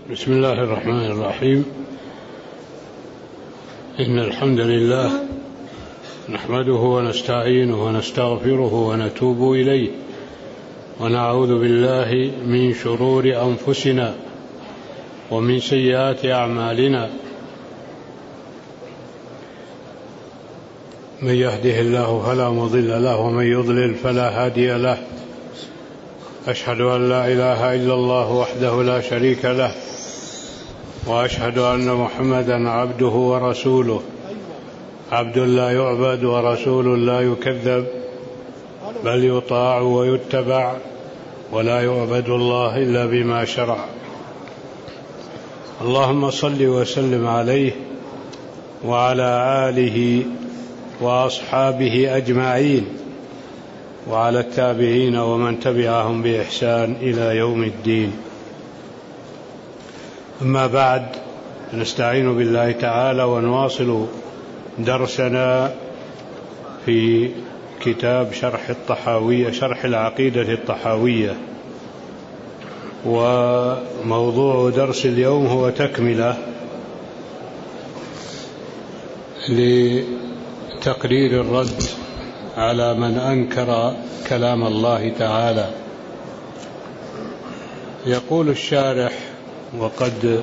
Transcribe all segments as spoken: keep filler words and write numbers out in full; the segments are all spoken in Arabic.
بسم الله الرحمن الرحيم. إن الحمد لله نحمده ونستعينه ونستغفره ونتوب إليه، ونعوذ بالله من شرور أنفسنا ومن سيئات أعمالنا. من يهده الله فلا مضل له ومن يضلل فلا هادي له. أشهد أن لا إله إلا الله وحده لا شريك له، وأشهد أن محمدا عبده ورسوله، عبد لا يعبد ورسول لا يكذب، بل يطاع ويتبع، ولا يعبد الله إلا بما شرع. اللهم صل وسلم عليه وعلى آله وأصحابه أجمعين، وعلى التابعين ومن تبعهم بإحسان إلى يوم الدين. أما بعد، نستعين بالله تعالى ونواصل درسنا في كتاب شرح الطحاوية، شرح العقيدة الطحاوية. وموضوع درس اليوم هو تكملة لتقرير الرد على من أنكر كلام الله تعالى. يقول الشارح: وقد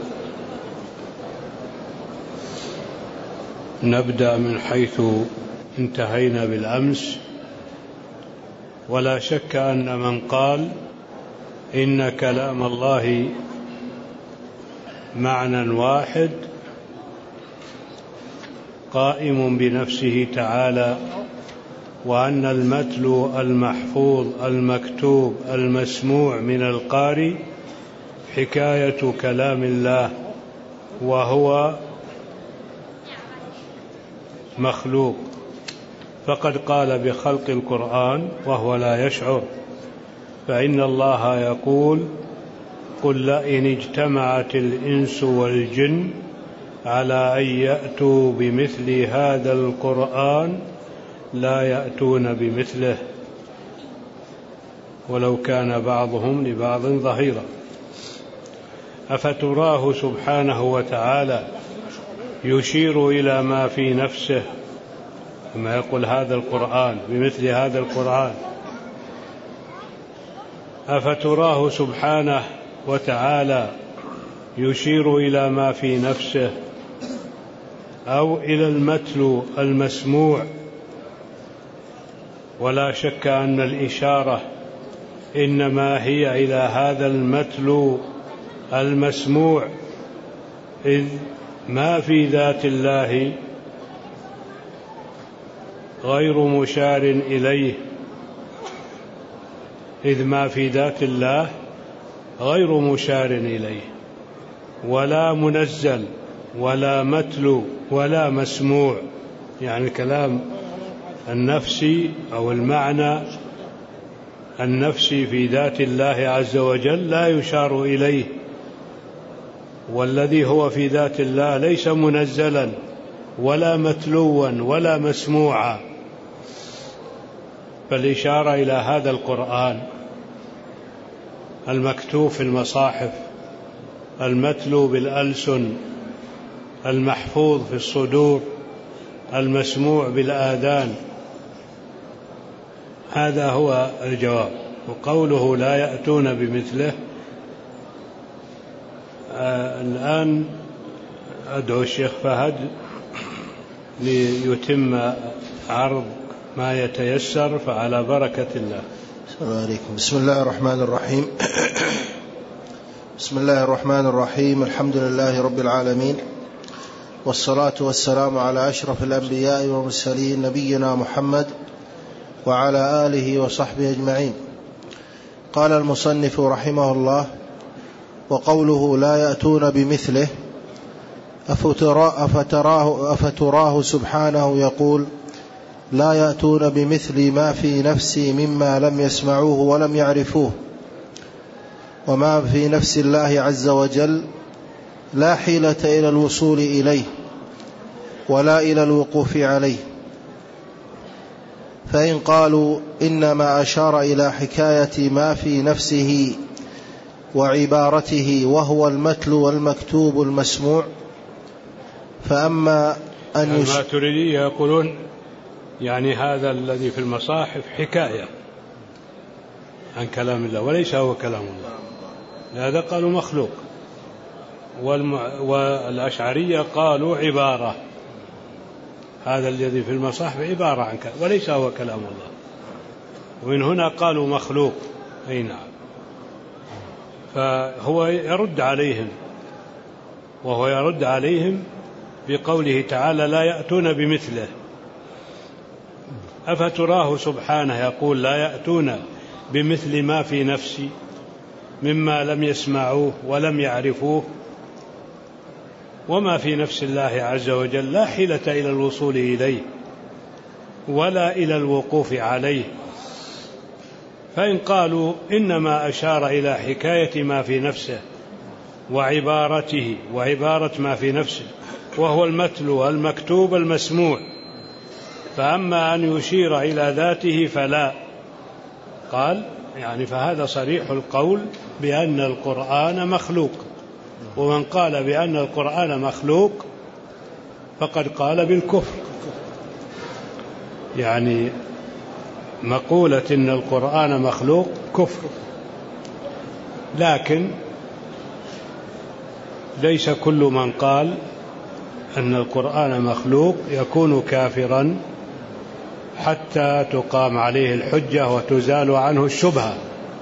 نبدأ من حيث انتهينا بالأمس. ولا شك أن من قال إن كلام الله معنى واحد قائم بنفسه تعالى، وأن المتلو المحفوظ المكتوب المسموع من القارئ حكاية كلام الله، وهو مخلوق، فقد قال بخلق القرآن وهو لا يشعر. فإن الله يقول: قل لئن اجتمعت الإنس والجن على أن يأتوا بمثل هذا القرآن لا يأتون بمثله ولو كان بعضهم لبعض ظهيرا. أفتراه سبحانه وتعالى يشير إلى ما في نفسه، كما يقول هذا القرآن بمثل هذا القرآن. أفتراه سبحانه وتعالى يشير إلى ما في نفسه أو إلى المتلو المسموع؟ ولا شك أن الإشارة إنما هي إلى هذا المتلو المسموع، إذ ما في ذات الله غير مشار إليه إذ ما في ذات الله غير مشار إليه، ولا منزل ولا متلو ولا مسموع. يعني الكلام النفسي أو المعنى النفسي في ذات الله عز وجل لا يشار إليه، والذي هو في ذات الله ليس منزلا ولا متلوا ولا مسموعا. فالإشارة إلى هذا القرآن المكتوب في المصاحف، المتلو بالألسن، المحفوظ في الصدور، المسموع بالآذان. هذا هو الجواب. وقوله لا يأتون بمثله، آه الآن أدعو الشيخ فهد ليتم عرض ما يتيسر، فعلى بركة الله. السلام عليكم. بسم الله الرحمن الرحيم. بسم الله الرحمن الرحيم. الحمد لله رب العالمين، والصلاة والسلام على أشرف الأنبياء والمرسلين نبينا محمد وعلى آله وصحبه أجمعين. قال المصنف رحمه الله: وقوله لا يأتون بمثله، أفتراه, أفتراه سبحانه يقول: لا يأتون بمثل ما في نفسي مما لم يسمعوه ولم يعرفوه. وما في نفس الله عز وجل لا حيلة إلى الوصول إليه ولا إلى الوقوف عليه. فإن قالوا إنما أشار إلى حكاية ما في نفسه وعبارته وهو المتلو والمكتوب المسموع. فأما أن يش... الماتريدية يقولون يعني هذا الذي في المصاحف حكاية عن كلام الله وليس هو كلام الله، لهذا قالوا مخلوق. والم... والأشعرية قالوا عبارة، هذا الذي في المصاحف عبارة عن كلام وليس هو كلام الله، ومن هنا قالوا مخلوق. أي نعم. فهو يرد عليهم، وهو يرد عليهم بقوله تعالى لا يأتون بمثله. أفتراه سبحانه يقول لا يأتون بمثل ما في نفسي مما لم يسمعوه ولم يعرفوه، وما في نفس الله عز وجل لا حيلة إلى الوصول إليه ولا إلى الوقوف عليه. فإن قالوا إنما أشار إلى حكاية ما في نفسه وعبارته وعبارة ما في نفسه وهو المتلو المكتوب المسموع، فأما أن يشير إلى ذاته فلا. قال يعني فهذا صريح القول بأن القرآن مخلوق، ومن قال بأن القرآن مخلوق فقد قال بالكفر. يعني مقولة إن القرآن مخلوق كفر، لكن ليس كل من قال أن القرآن مخلوق يكون كافرا حتى تقام عليه الحجة وتزال عنه الشبهة.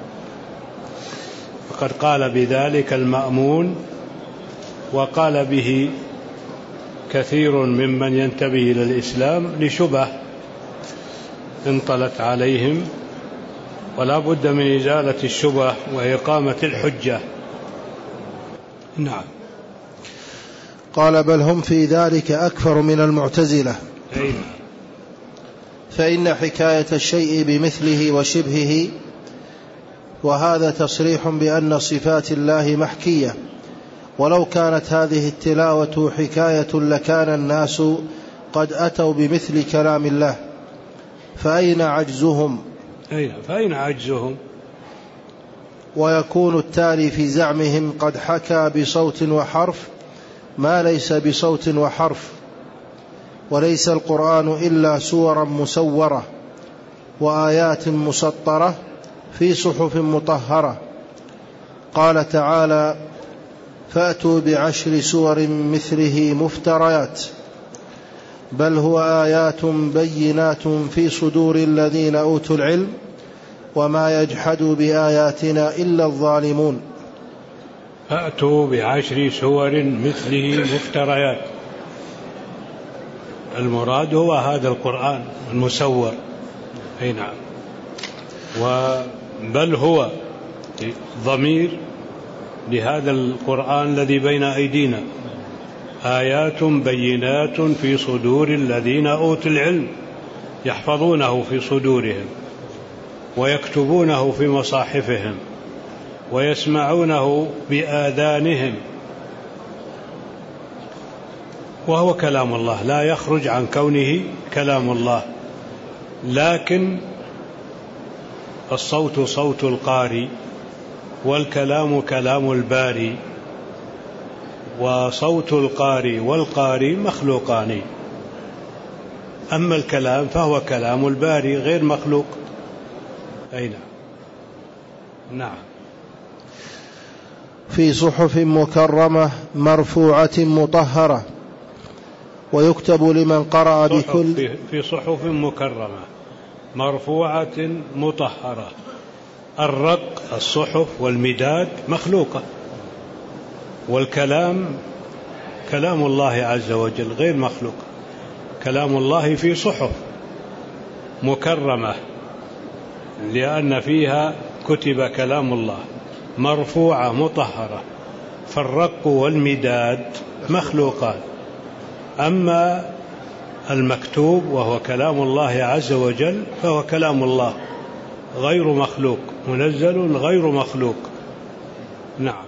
فقد قال بذلك المأمون، وقال به كثير ممن ينتبه إلى الإسلام لشبه انطلت عليهم، ولا بد من إزالة الشبه وإقامة الحجة. نعم. قال بل هم في ذلك أكثر من المعتزلة. أين؟ فإن حكاية الشيء بمثله وشبهه، وهذا تصريح بأن صفات الله محكية، ولو كانت هذه التلاوة حكاية لكان الناس قد أتوا بمثل كلام الله، فأين عجزهم؟ أين فأين عجزهم؟ ويكون التالي في زعمهم قد حكى بصوت وحرف ما ليس بصوت وحرف، وليس القرآن إلا سورا مسورة وآيات مسطرة في صحف مطهرة. قال تعالى فأتوا بعشر سور مثله مفتريات، بل هو آيات بينات في صدور الذين أوتوا العلم وما يجحد بآياتنا إلا الظالمون. فأتوا بعشر سور مثله مفتريات، المراد هو هذا القرآن المسور. أي نعم. بل هو ضمير لهذا القرآن الذي بين أيدينا، آيات بينات في صدور الذين أوتوا العلم، يحفظونه في صدورهم ويكتبونه في مصاحفهم ويسمعونه بآذانهم، وهو كلام الله لا يخرج عن كونه كلام الله. لكن الصوت صوت القاري، والكلام كلام الباري، وصوت القاري والقاري مخلوقان، أما الكلام فهو كلام الباري غير مخلوق. أي نعم. نعم. في صحف مكرمة مرفوعة مطهرة، ويكتب لمن قرأ بكل في صحف مكرمة مرفوعة مطهرة. الرق الصحف والمداد مخلوقة، والكلام كلام الله عز وجل غير مخلوق. كلام الله في صحف مكرمة لأن فيها كتب كلام الله، مرفوعة مطهرة، فالرق والمداد مخلوقان. أما المكتوب وهو كلام الله عز وجل فهو كلام الله غير مخلوق، منزل غير مخلوق. نعم.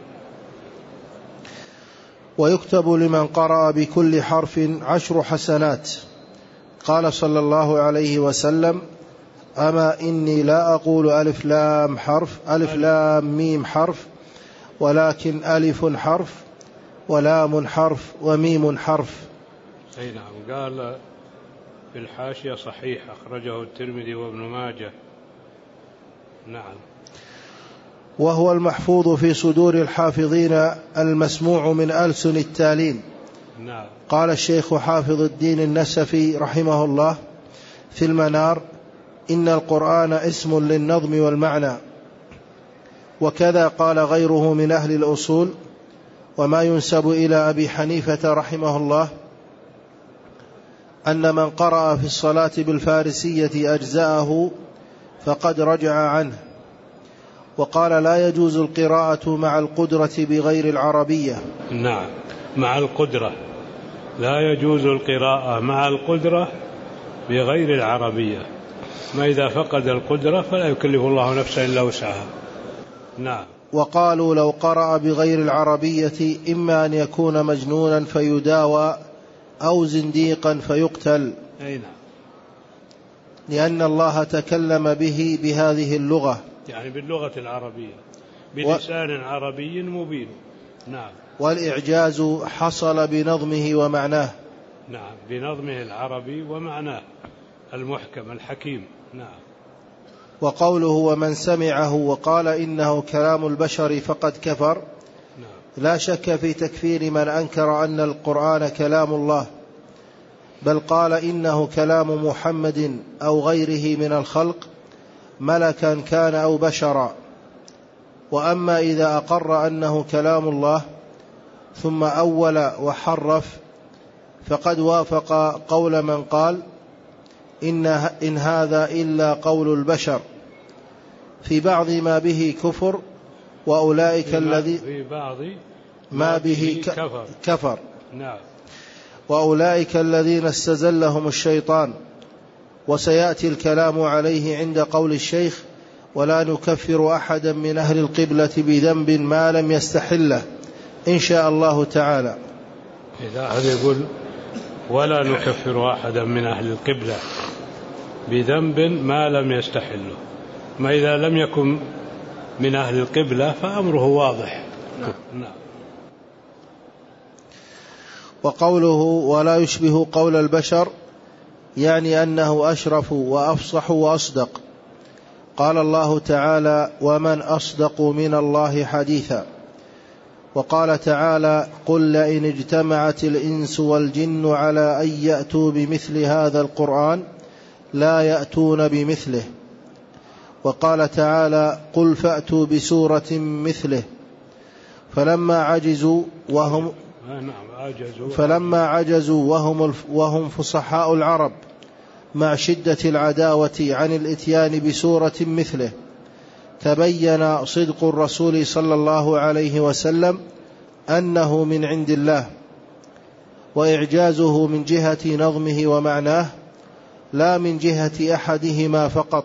ويكتب لمن قرأ بكل حرف عشر حسنات. قال صلى الله عليه وسلم أما إني لا أقول ألف لام حرف ألف لام ميم حرف ولكن ألف حرف ولام حرف وميم حرف. أي نعم. قال في الحاشية صحيح أخرجه الترمذي وابن ماجه. نعم. وهو المحفوظ في صدور الحافظين المسموع من ألسن التالين. نعم. قال الشيخ حافظ الدين النسفي رحمه الله في المنار: إن القرآن اسم للنظم والمعنى. وكذا قال غيره من أهل الأصول. وما ينسب إلى أبي حنيفة رحمه الله أن من قرأ في الصلاة بالفارسية أجزاءه فقد رجع عنه. وقال لا يجوز القراءة مع القدرة بغير العربية. نعم، مع القدرة لا يجوز القراءة مع القدرة بغير العربية، ما إذا فقد القدرة فلا يكلف الله نفسا إلا وسعها. نعم. وقالوا لو قرأ بغير العربية إما أن يكون مجنونا فيداوى أو زنديقا فيقتل. أي نعم. لأن الله تكلم به بهذه اللغة، يعني باللغة العربية بلسان و... عربي مبين. نعم. والإعجاز حصل بنظمه ومعناه. نعم، بنظمه العربي ومعناه المحكم الحكيم. نعم. وقوله ومن سمعه وقال إنه كلام البشر فقد كفر. نعم. لا شك في تكفير من أنكر أن القرآن كلام الله، بل قال إنه كلام محمد أو غيره من الخلق ملكا كان أو بشرا. وأما إذا أقر أنه كلام الله ثم أول وحرف فقد وافق قول من قال إن, إن هذا إلا قول البشر في بعض ما به كفر، وأولئك الذي في بعض ما به كفر, كفر. نعم. وأولئك الذين استزلهم الشيطان. وسيأتي الكلام عليه عند قول الشيخ ولا نكفر أحدا من أهل القبلة بذنب ما لم يستحله إن شاء الله تعالى. إذا هذا يقول ولا نكفر أحدا من أهل القبلة بذنب ما لم يستحله، ما إذا لم يكن من أهل القبلة فأمره واضح. نعم. نعم. وقوله ولا يشبه قول البشر يعني أنه أشرف وأفصح وأصدق. قال الله تعالى ومن أصدق من الله حديثا. وقال تعالى قل لئن اجتمعت الإنس والجن على أن يأتوا بمثل هذا القرآن لا يأتون بمثله. وقال تعالى قل فأتوا بسورة مثله. فلما عجزوا وهم فلما عجزوا وهم وهم فصحاء العرب مع شدة العداوة عن الإتيان بسورة مثله تبين صدق الرسول صلى الله عليه وسلم أنه من عند الله، وإعجازه من جهة نظمه ومعناه لا من جهة أحدهما فقط.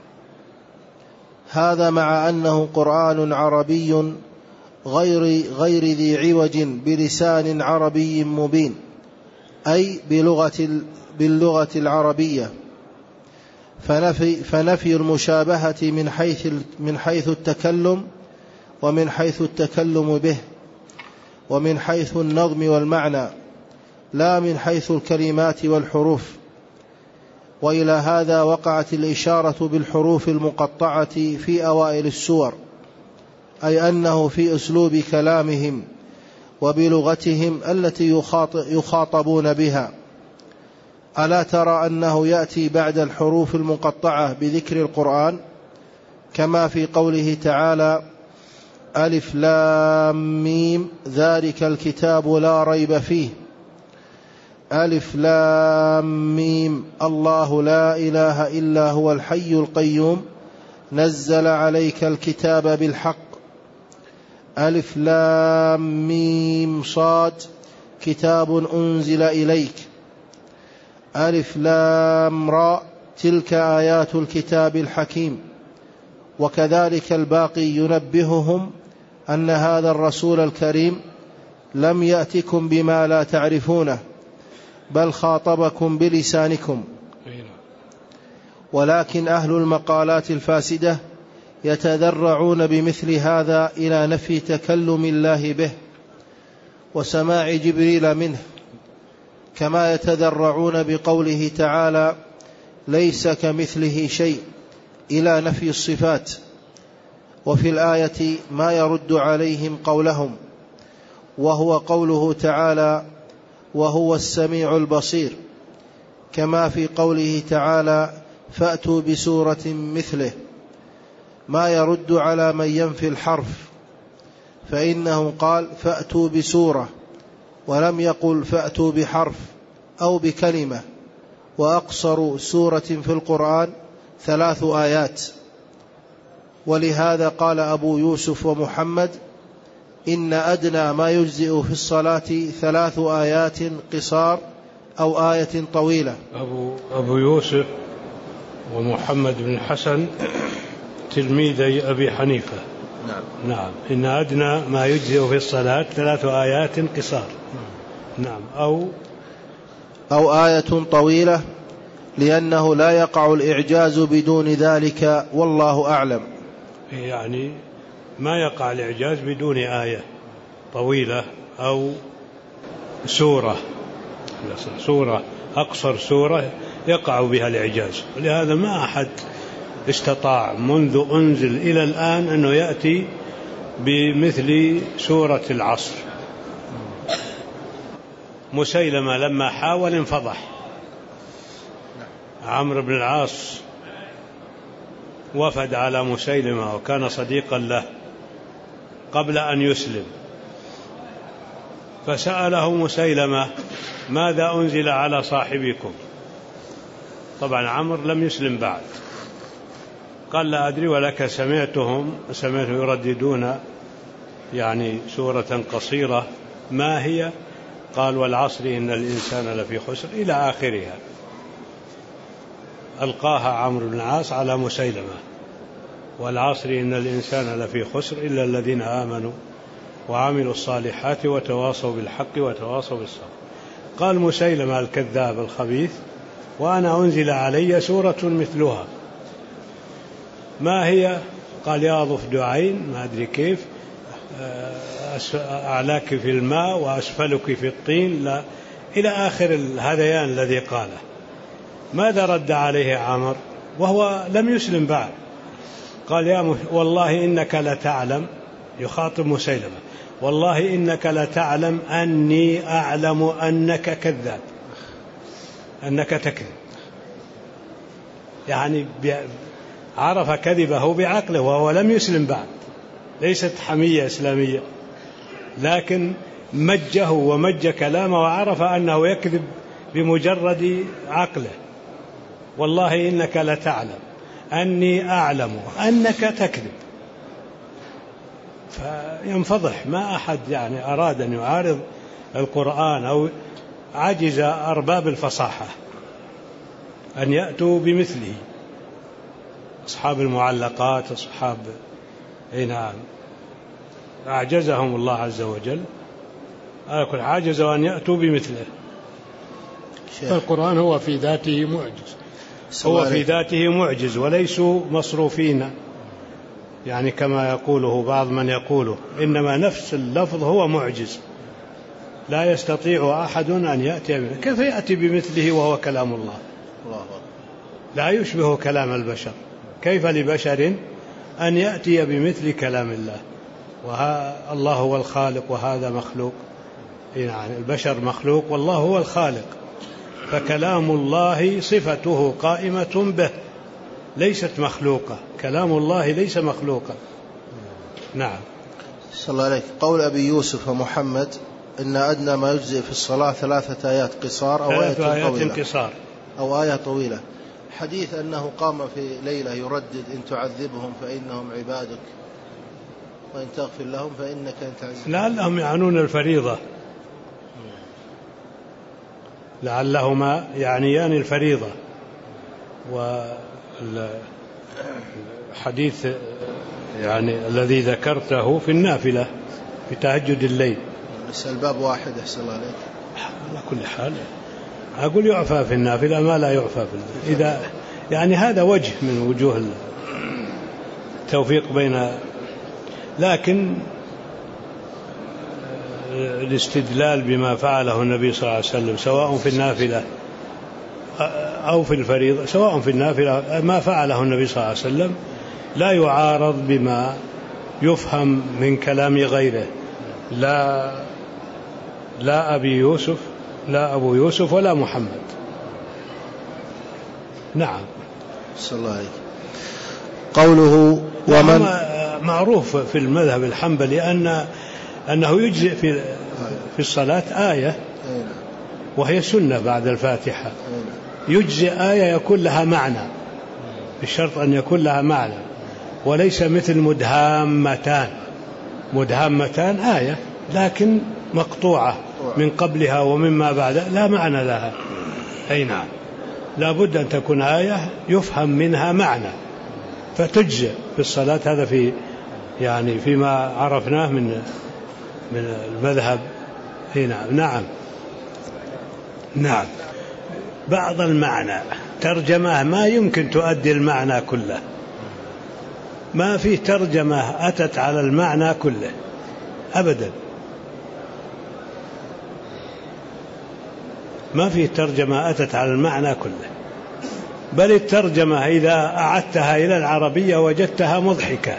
هذا مع أنه قرآن عربي غير, غير ذي عوج بلسان عربي مبين، أي بلغة باللغة العربية. فنفي, فنفي المشابهة من حيث, من حيث التكلم ومن حيث التكلم به ومن حيث النظم والمعنى، لا من حيث الكلمات والحروف. وإلى هذا وقعت الإشارة بالحروف المقطعة في أوائل السور، أي أنه في أسلوب كلامهم وبلغتهم التي يخاطبون بها. ألا ترى أنه يأتي بعد الحروف المقطعة بذكر القرآن كما في قوله تعالى ألف لام ميم ذلك الكتاب لا ريب فيه. ألف لام ميم الله لا إله إلا هو الحي القيوم نزل عليك الكتاب بالحق. ألف لام ميم صاد كتاب أنزل إليك. ألف لام راء تلك آيات الكتاب الحكيم. وكذلك الباقي ينبههم أن هذا الرسول الكريم لم يأتكم بما لا تعرفونه بل خاطبكم بلسانكم. ولكن أهل المقالات الفاسدة يتذرعون بمثل هذا إلى نفي تكلم الله به وسماع جبريل منه، كما يتذرعون بقوله تعالى ليس كمثله شيء إلى نفي الصفات. وفي الآية ما يرد عليهم قولهم، وهو قوله تعالى وهو السميع البصير، كما في قوله تعالى فأتوا بسورة مثله، ما يرد على من ينفي الحرف، فإنه قال فأتوا بسورة ولم يقل فأتوا بحرف أو بكلمة، وأقصر سورة في القرآن ثلاث آيات. ولهذا قال أبو يوسف ومحمد إن أدنى ما يجزئ في الصلاة ثلاث آيات قصار أو آية طويلة. أبو, أبو يوسف ومحمد بن حسن تلميذي أبي حنيفة. نعم. نعم. إن أدنى ما يجزئ في الصلاة ثلاث آيات قصار. نعم. أو أو آية طويلة، لأنه لا يقع الإعجاز بدون ذلك، والله أعلم. يعني ما يقع الإعجاز بدون آية طويلة أو سورة سورة أقصر سورة يقع بها الإعجاز. ولهذا ما أحد استطاع منذ أنزل إلى الآن أنه يأتي بمثل سورة العصر. مسيلمة لما حاول انفضح. عمرو بن العاص وفد على مسيلمة وكان صديقا له قبل أن يسلم، فسأله مسيلمة ماذا أنزل على صاحبكم؟ طبعا عمرو لم يسلم بعد. قال لا أدري، ولك سمعتهم سمعت يرددون يعني سورة قصيرة، ما هي؟ قال والعصر إن الإنسان لفي خسر إلى آخرها. ألقاها عمرو بن العاص على مسيلمة، والعصر إن الإنسان لفي خسر إلا الذين آمنوا وعملوا الصالحات وتواصوا بالحق وتواصوا بالصبر. قال مسيلمة الكذاب الخبيث وأنا أنزل علي سورة مثلها، ما هي؟ قال يا ضفدع عين ما أدري كيف، أعلاك في الماء وأسفلك في الطين، لا إلى آخر الهذيان الذي قاله. ماذا رد عليه عمرو وهو لم يسلم بعد؟ قال يا مش... والله إنك لتعلم، يخاطب مسيلمة، والله إنك لتعلم أني أعلم أنك كذاب، أنك تكذب. يعني عرف كذبه بعقله وهو لم يسلم بعد، ليست حمية إسلامية، لكن مجه ومج كلامه وعرف أنه يكذب بمجرد عقله. والله إنك لتعلم أني أعلم أنك تكذب. فينفضح. ما أحد يعني أراد أن يعارض القرآن أو عجز أرباب الفصاحة أن يأتوا بمثله، أصحاب المعلقات، أصحاب نعم أعجزهم الله عز وجل، كل عاجزوا أن يأتوا بمثله. القرآن هو في ذاته معجز، هو في ذاته معجز وليسوا مصروفين، يعني كما يقوله بعض من يقوله، إنما نفس اللفظ هو معجز لا يستطيع أحد أن يأتي به. كيف يأتي بمثله وهو كلام الله؟ لا يشبه كلام البشر. كيف لبشر أن يأتي بمثل كلام الله؟ والله هو الخالق وهذا مخلوق. يعني البشر مخلوق والله هو الخالق، فكلام الله صفته قائمة به ليست مخلوقة. كلام الله ليس مخلوقا. نعم. صلى الله عليه. قول أبي يوسف ومحمد إن أدنى ما يجزئ في الصلاة ثلاثة آيات قصار أو آية آيات طويلة قصار أو آية طويلة. حديث أنه قام في ليلة يردد إن تعذبهم فإنهم عبادك وإن تغفر لهم فإنك أنت عزيز. لعلهم يعنون الفريضة، لعلهما يعنيان الفريضة. والحديث يعني الذي ذكرته في النافلة في تهجد الليل، بس الباب واحد أحسن الله عليك. على كل حال أقول يعفى في النافلة ما لا يعفى في النافلة. إذا يعني هذا وجه من وجوه التوفيق بين، لكن الاستدلال بما فعله النبي صلى الله عليه وسلم سواء في النافلة أو في الفريضة، سواء في النافلة ما فعله النبي صلى الله عليه وسلم لا يعارض بما يفهم من كلام غيره، لا لا أبي يوسف لا أبو يوسف ولا محمد. نعم. صلى الله عليه. قوله ومن معروف في المذهب الحنبلي أن أنه يجزئ في في الصلاة آية وهي سنة بعد الفاتحة، يجزئ آية يكون لها معنى، بشرط أن يكون لها معنى، وليس مثل مدهامتان. مدهامتان آية لكن مقطوعة من قبلها ومما بعدها لا معنى لها. أي نعم، لا بد أن تكون آية يفهم منها معنى فتجزئ في الصلاة. هذا في يعني فيما عرفناه من من المذهب. أي نعم. نعم نعم. بعض المعنى ترجمة ما يمكن تؤدي المعنى كله، ما في ترجمة أتت على المعنى كله أبدا، ما في ترجمة أتت على المعنى كله، بل الترجمة إذا أعدتها إلى العربية وجدتها مضحكة.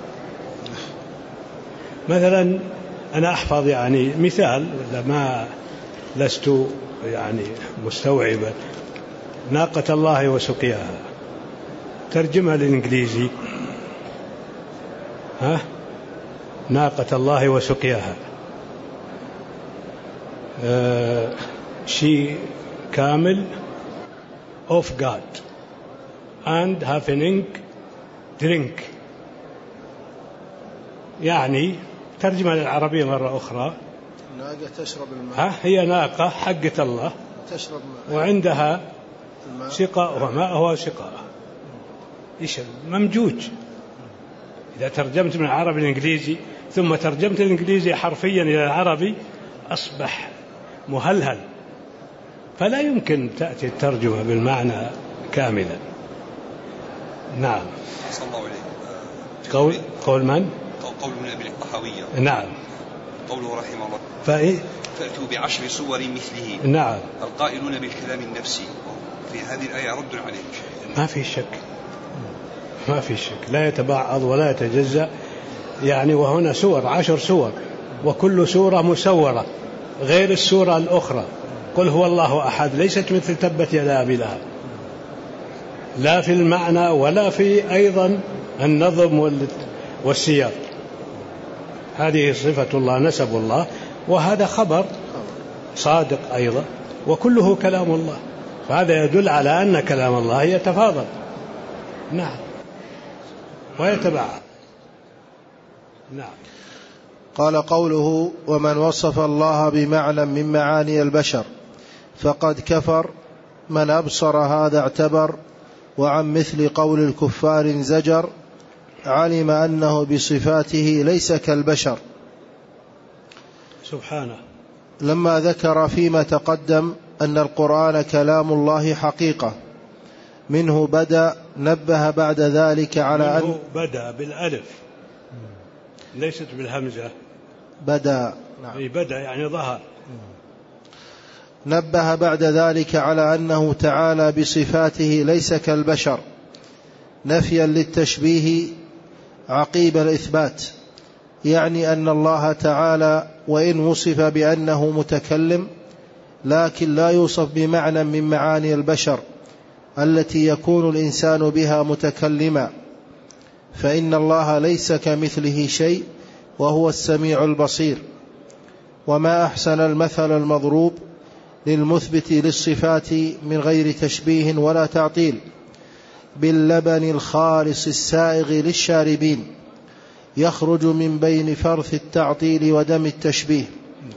مثلا أنا أحفظ يعني مثال ما لست يعني مستوعبا، ناقة الله وسقياها، ترجمها للإنجليزي ها ناقة الله وسقياها. uh, she camel of God and having drink، يعني ترجمة للعربية مرة أخرى، ناقة تشرب الماء، ها هي ناقة حقة الله تشرب ماء وعندها الماء. سقاء وماء هو سقاء، إيش ممجوج. إذا ترجمت من العربي الإنجليزي ثم ترجمت الإنجليزي حرفيا إلى العربي أصبح مهلهل، فلا يمكن تأتي الترجمة بالمعنى كاملا. نعم. صلى الله عليه. قول قول من؟ قول ابن أبي الطحاوية. نعم. قوله رحمه الله فإيه؟ فأتوا بعشر صور مثله. نعم. القائلون بالكلام النفسي، في هذه الآية رد عليك. ما في شك، ما في شك، لا يتبعض ولا يتجزأ يعني. وهنا سور، عشر سور، وكل سورة مسورة غير السورة الأخرى. قل هو الله أحد ليست مثل تبت يدا أبي لهب، لا في المعنى ولا في أيضا النظم والسياق. هذه صفة الله، نسب الله، وهذا خبر صادق أيضا، وكله كلام الله، فهذا يدل على أن كلام الله يتفاضل. نعم. ويتبعض. نعم. قال قوله ومن وصف الله بمعنى من معاني البشر فقد كفر، من أبصر هذا اعتبر، وعن مثل قول الكفار زجر، علم أنه بصفاته ليس كالبشر. سبحانه. لما ذكر فيما تقدم أن القرآن كلام الله حقيقة منه بدأ، نبه بعد ذلك على أن بدأ بالألف ليست بالهمزة. بدأ. نعم. بدأ يعني ظهر. نبه بعد ذلك على أنه تعالى بصفاته ليس كالبشر، نفيا للتشبيه عقيب الإثبات، يعني أن الله تعالى وإن وصف بأنه متكلم لكن لا يوصف بمعنى من معاني البشر التي يكون الإنسان بها متكلما، فإن الله ليس كمثله شيء وهو السميع البصير. وما أحسن المثل المضروب للمثبت للصفات من غير تشبيه ولا تعطيل، باللبن الخالص السائغ للشاربين، يخرج من بين فرث التعطيل ودم التشبيه.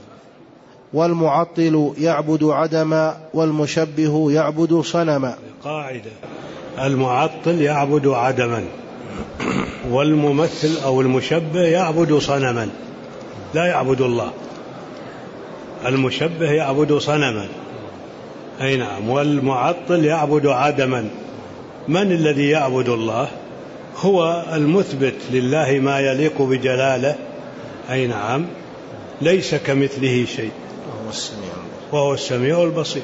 والمعطل يعبد عدما، والمشبه يعبد صنما. قاعدة: المعطل يعبد عدما، والممثل أو المشبه يعبد صنما، لا يعبد الله. المشبه يعبد صنما، أي نعم، والمعطل يعبد عدما. من الذي يعبد الله؟ هو المثبت لله ما يليق بجلاله، أي نعم، ليس كمثله شيء، وهو السميع البصير.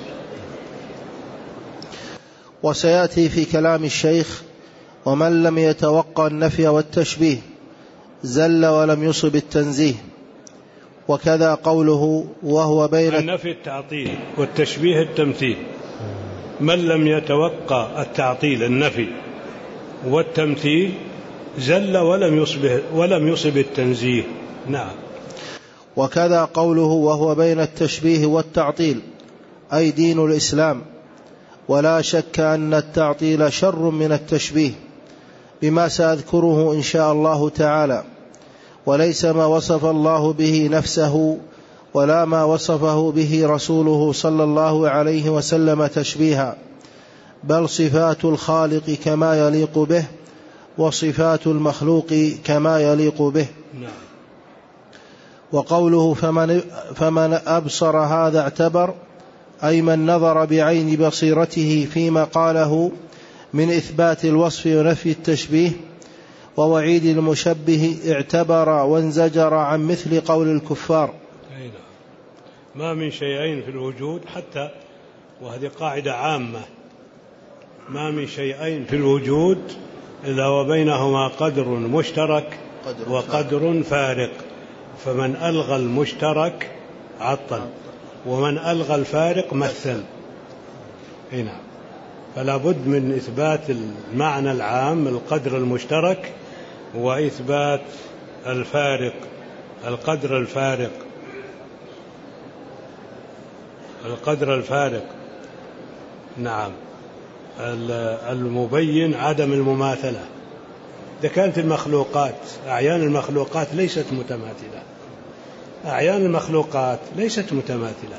وسيأتي في كلام الشيخ: ومن لم يتوقع النفي والتشبيه زل ولم يصب التنزيه. وكذا قوله وهو بين النفي التعطيل والتشبيه التمثيل. من لم يتوقع التعطيل النفي والتمثيل زل ولم يصب ولم يصب التنزيه. نعم. وكذا قوله وهو بين التشبيه والتعطيل أي دين الإسلام. ولا شك أن التعطيل شر من التشبيه بما سأذكره إن شاء الله تعالى، وليس ما وصف الله به نفسه ولا ما وصفه به رسوله صلى الله عليه وسلم تشبيها، بل صفات الخالق كما يليق به وصفات المخلوق كما يليق به. وقوله فمن, فمن أبصر هذا اعتبر، أي من نظر بعين بصيرته فيما قاله من إثبات الوصف ونفي التشبيه ووعيد المشبه اعتبر وانزجر عن مثل قول الكفار. ما من شيئين في الوجود، حتى وهذه قاعدة عامة، ما من شيئين في الوجود إلا وبينهما قدر مشترك وقدر فارق، فمن ألغى المشترك عطل، ومن ألغى الفارق مثل. هنا فلا بد من إثبات المعنى العام القدر المشترك، وإثبات الفارق القدر الفارق القدر الفارق نعم، المبين عدم المماثلة. إذا كانت المخلوقات أعيان المخلوقات ليست متماثلة، أعيان المخلوقات ليست متماثلة،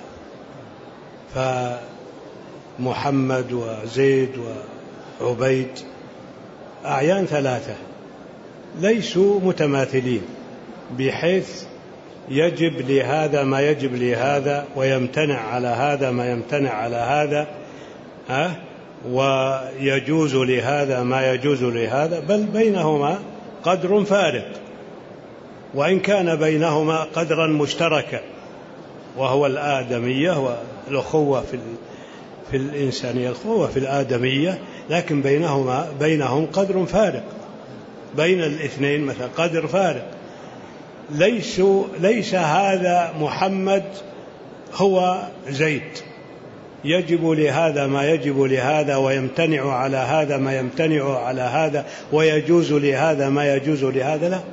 فمحمد وزيد وعبيد أعيان ثلاثة ليسوا متماثلين، بحيث يجب لهذا ما يجب لهذا، ويمتنع على هذا ما يمتنع على هذا، ها، ويجوز لهذا ما يجوز لهذا، بل بينهما قدر فارق، وإن كان بينهما قدرا مشتركا وهو الآدمية والأخوة في في الإنسانية، الأخوة في الآدمية، لكن بينهما بينهم قدر فارق، بين الاثنين مثلا قدر فارق. ليس ليس هذا محمد هو زيد، يجب لهذا ما يجب لهذا، ويمتنع على هذا ما يمتنع على هذا، ويجوز لهذا ما يجوز لهذا، لا،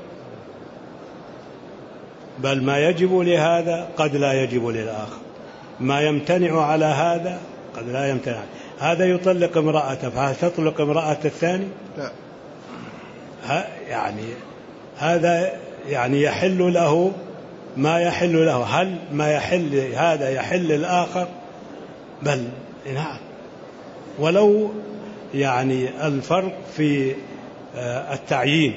بل ما يجب لهذا قد لا يجب للآخر، ما يمتنع على هذا قد لا يمتنع. هذا يطلق امرأته، فهل تطلق امرأة الثاني؟ لا. يعني هذا يعني يحل له ما يحل له، هل ما يحل هذا يحل الآخر؟ بل نعم. ولو يعني الفرق في التعيين،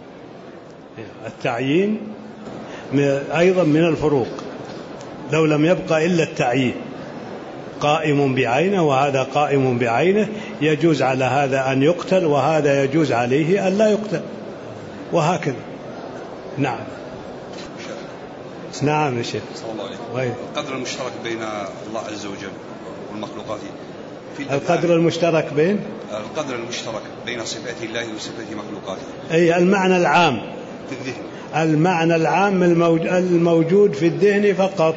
التعيين أيضا من الفروق، لو لم يبقى إلا التعيين، قائم بعينه وهذا قائم بعينه، يجوز على هذا أن يقتل وهذا يجوز عليه أن لا يقتل، وهكذا. نعم. نعم يا شيخ. القدر المشترك بين الله عز وجل والمخلوقات، القدر المشترك بين القدر المشترك بين صفات الله وصفات مخلوقاته، أي المعنى العام في الذهن، المعنى العام الموجود في الذهن فقط.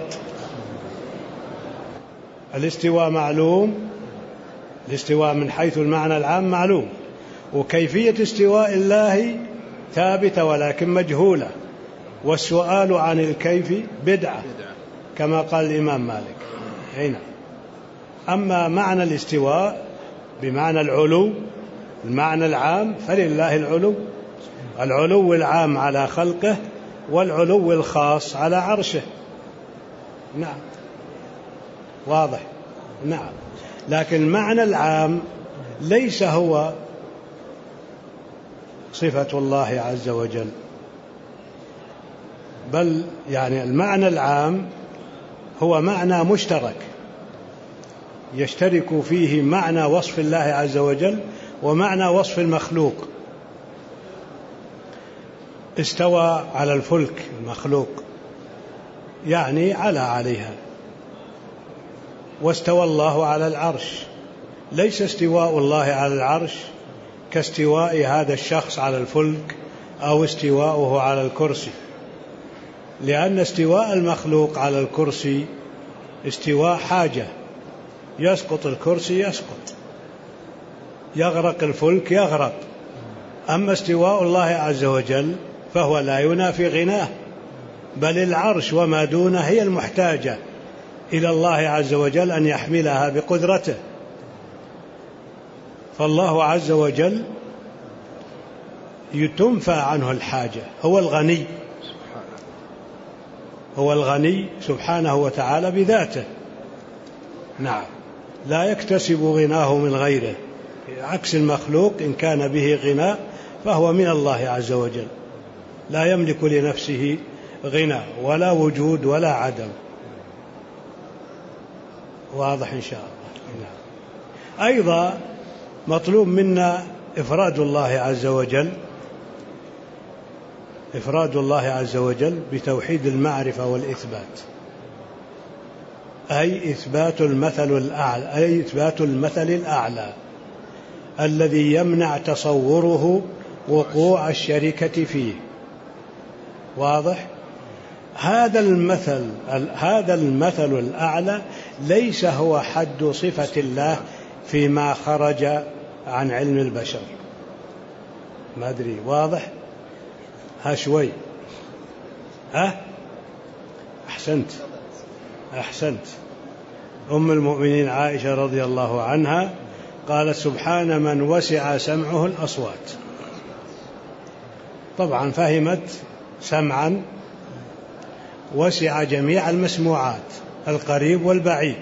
الاستواء معلوم، الاستواء من حيث المعنى العام معلوم، وكيفية استواء الله ثابتة ولكن مجهولة، والسؤال عن الكيف بدعة كما قال الإمام مالك. هنا أما معنى الاستواء بمعنى العلو، المعنى العام، فلله العلو، العلو العام على خلقه والعلو الخاص على عرشه. نعم، واضح. نعم، لكن المعنى العام ليس هو صفة الله عز وجل، بل يعني المعنى العام هو معنى مشترك يشترك فيه معنى وصف الله عز وجل ومعنى وصف المخلوق، استوى على الفلك المخلوق، يعني علا عليها. واستوى الله على العرش، ليس استواء الله على العرش كاستواء هذا الشخص على الفلك أو استواءه على الكرسي، لأن استواء المخلوق على الكرسي استواء حاجة، يسقط الكرسي يسقط، يغرق الفلك يغرق. أما استواء الله عز وجل فهو لا ينافي غناه، بل العرش وما دونه هي المحتاجة إلى الله عز وجل أن يحملها بقدرته. فالله عز وجل يتنفى عنه الحاجة، هو الغني، هو الغني سبحانه وتعالى بذاته. نعم، لا يكتسب غناه من غيره، عكس المخلوق إن كان به غنى فهو من الله عز وجل، لا يملك لنفسه غنى ولا وجود ولا عدم. واضح إن شاء الله. أيضا مطلوب منا إفراد الله عز وجل، إفراد الله عز وجل بتوحيد المعرفة والإثبات، أي إثبات المثل الأعلى، أي إثبات المثل الأعلى الذي يمنع تصوره وقوع الشركة فيه. واضح؟ هذا المثل هذا المثل الأعلى ليس هو حد صفة الله فيما خرج عن علم البشر. ما أدري، واضح؟ ها شوي، ها أحسنت أحسنت أم المؤمنين عائشة رضي الله عنها قالت: سبحان من وسع سمعه الأصوات. طبعا فهمت سمعا وسع جميع المسموعات، القريب والبعيد.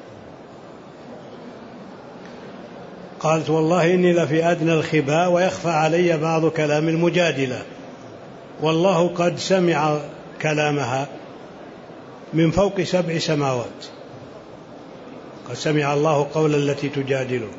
قالت: والله إني لفي أدنى الخباء ويخفى علي بعض كلام المجادلة، والله قد سمع كلامها من فوق سبع سماوات. قد سمع الله قول التي تجادلك.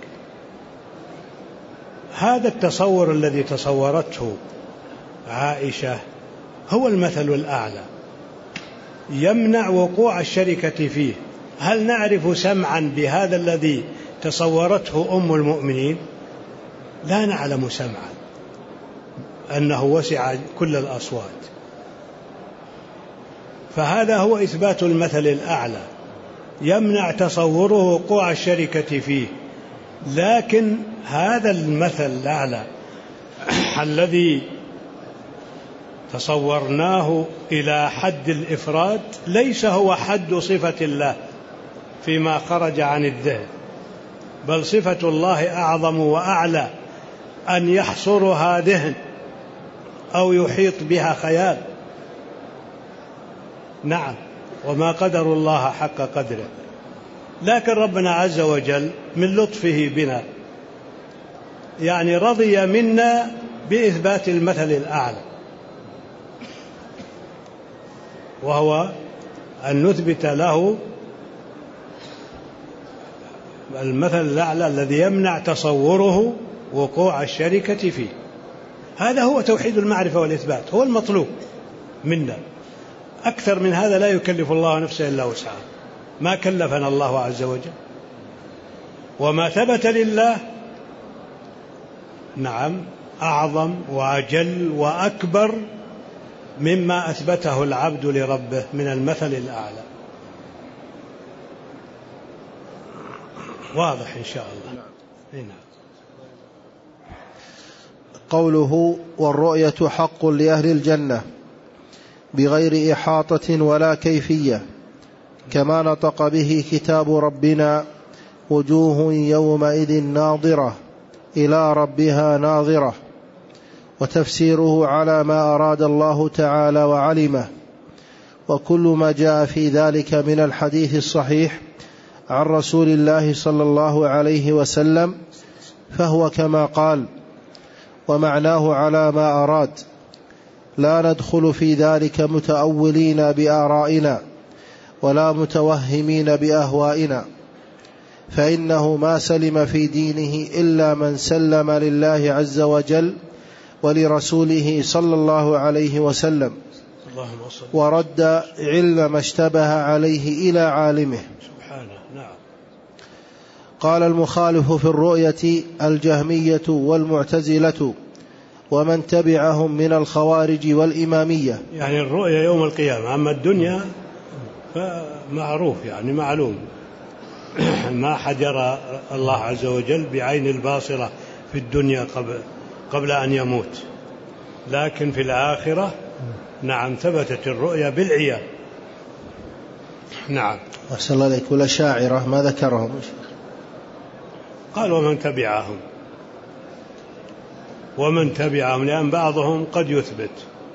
هذا التصور الذي تصورته عائشة هو المثل الأعلى، يمنع وقوع الشركة فيه. هل نعرف سمعا بهذا الذي تصورته أم المؤمنين؟ لا نعلم سمعا أنه وسع كل الأصوات. فهذا هو إثبات المثل الأعلى، يمنع تصوره وقوع الشركة فيه. لكن هذا المثل الأعلى الذي تصورناه إلى حد الإفراد ليس هو حد صفة الله فيما خرج عن الذهن، بل صفة الله أعظم وأعلى أن يحصرها ذهن أو يحيط بها خيال. نعم، وما قدر الله حق قدره. لكن ربنا عز وجل من لطفه بنا يعني رضي منا بإثبات المثل الأعلى، وهو أن نثبت له المثل الأعلى الذي يمنع تصوره وقوع الشركة فيه. هذا هو توحيد المعرفة والإثبات، هو المطلوب منا. أكثر من هذا لا يكلف الله نفسه إلا وسعها، ما كلفنا الله عز وجل. وما ثبت لله نعم أعظم وأجل وأكبر مما أثبته العبد لربه من المثل الأعلى. واضح إن شاء الله. نعم. قوله: والرؤية حق لأهل الجنة بغير إحاطة ولا كيفية، كما نطق به كتاب ربنا: وجوه يومئذ ناظرة إلى ربها ناظرة. وتفسيره على ما أراد الله تعالى وعلمه، وكل ما جاء في ذلك من الحديث الصحيح عن رسول الله صلى الله عليه وسلم فهو كما قال، ومعناه على ما أراد، لا ندخل في ذلك متأولين بآرائنا ولا متوهمين بأهوائنا، فإنه ما سلم في دينه إلا من سلم لله عز وجل ولرسوله صلى الله عليه وسلم، ورد علم ما اشتبه عليه إلى عالمه. قال المخالف في الرؤية الجهمية والمعتزلة ومن تبعهم من الخوارج والإمامية. يعني الرؤية يوم القيامة، أما الدنيا فمعروف يعني معلوم ما حد يرى الله عز وجل بعين الباصرة في الدنيا قبل, قبل أن يموت، لكن في الآخرة نعم ثبتت الرؤية بالعيان. نعم. أحسن الله عليك. والأشاعرة ما ذكرهم؟ قال ومن تبعهم، ومن تبعهم لأن بعضهم قد يثبت.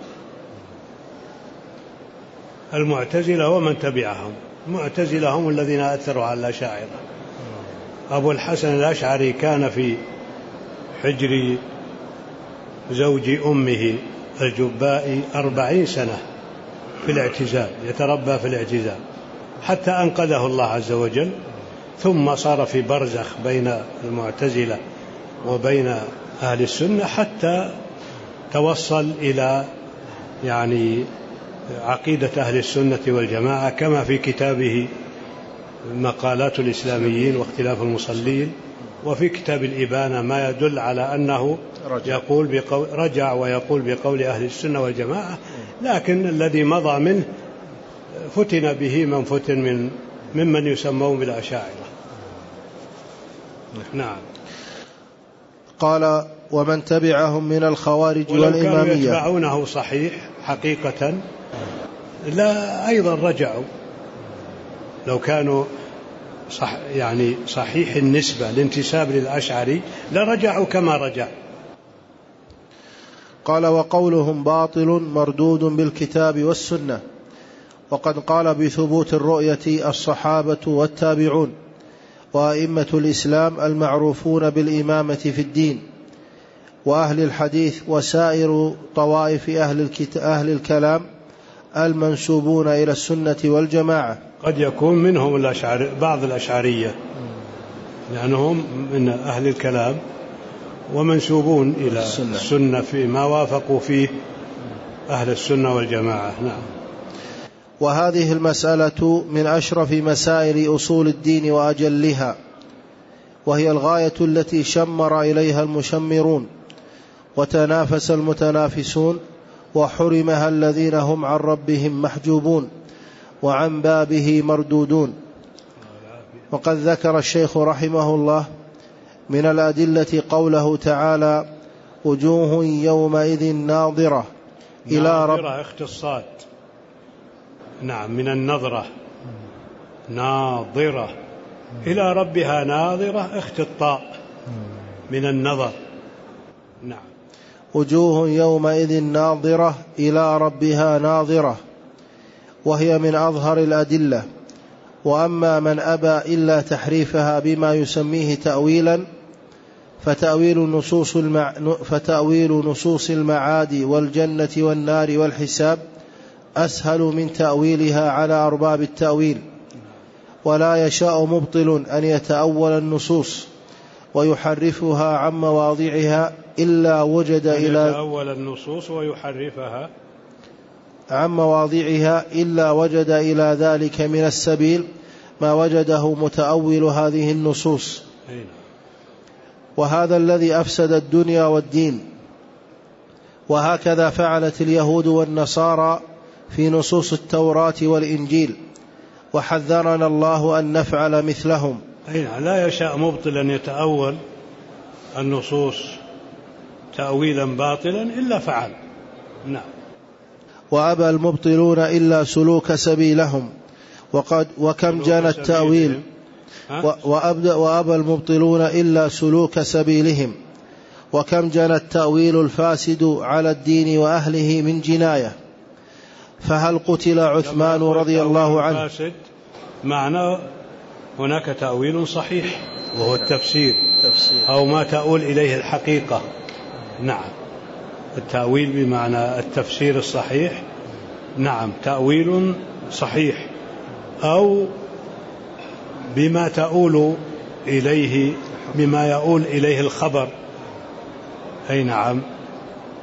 المعتزلة ومن تبعهم، المعتزلة هم الذين أثروا على الأشاعرة. أبو الحسن الأشعري كان في حجر زوج أمه الجباء أربعين سنة في الاعتزال، يتربى في الاعتزال حتى أنقذه الله عز وجل، ثم صار في برزخ بين المعتزلة وبين أهل السنة حتى توصل إلى يعني عقيدة أهل السنة والجماعة كما في كتابه مقالات الإسلاميين واختلاف المصلين، وفي كتاب الإبانة ما يدل على أنه يقول بقول رجع ويقول بقول أهل السنة والجماعة، لكن الذي مضى منه فتن به من فتن من ممن يسمون بالأشاعرة. نعم. قال ومن تبعهم من الخوارج ولو والإمامية. كانوا يتبعونه صحيح حقيقة لا أيضا رجعوا، لو كانوا صح يعني صحيح النسبة الانتساب للأشعري لرجعوا كما رجع. قال وقولهم باطل مردود بالكتاب والسنة، وقد قال بثبوت الرؤية الصحابة والتابعون وأئمة الإسلام المعروفون بالإمامة في الدين وأهل الحديث وسائر طوائف أهل, أهل الكلام المنسوبون إلى السنة والجماعة. قد يكون منهم الأشعر بعض الأشعرية لأنهم من أهل الكلام ومنسوبون إلى السنة, السنة فيما وافقوا فيه أهل السنة والجماعة. نعم. وهذه المسألة من أشرف مسائل أصول الدين وأجلها، وهي الغاية التي شمر إليها المشمرون وتنافس المتنافسون، وحرمها الذين هم عن ربهم محجوبون وعن بابه مردودون. وقد ذكر الشيخ رحمه الله من الأدلة قوله تعالى وجوه يومئذ ناظرة إلى رب اختصاص. نعم، من النظرة ناظرة إلى ربها ناظرة اختطاء من النظر. نعم. وجوه يومئذ ناظرة إلى ربها ناظرة، وهي من أظهر الأدلة. وأما من أبى إلا تحريفها بما يسميه تأويلا فتأويل نصوص, المع... فتأويل نصوص المعاد والجنة والنار والحساب أسهل من تأويلها على أرباب التأويل. ولا يشاء مبطل أن يتأول النصوص ويحرفها عن مواضعها إلا وجد إلى يتأول النصوص ويحرفها عن مواضعها إلا وجد إلى ذلك من السبيل ما وجده متأول هذه النصوص. وهذا الذي أفسد الدنيا والدين. وهكذا فعلت اليهود والنصارى في نصوص التوراة والإنجيل، وحذرنا الله أن نفعل مثلهم. لا يشاء مبطل أن يتأول النصوص تأويلا باطلا إلا فعل. نعم. وأبى المبطلون إلا سلوك سبيلهم، وقد وكم جنى التأويل وأبى المبطلون إلا سلوك سبيلهم، وكم جنى التأويل الفاسد على الدين وأهله من جناية. فهل قتل عثمان رضي الله عنه؟ معنى هناك تأويل صحيح وهو التفسير أو ما تؤول إليه الحقيقة. نعم. التأويل بمعنى التفسير الصحيح. نعم، تأويل صحيح أو بما تؤول إليه بما يؤول إليه الخبر. أي نعم،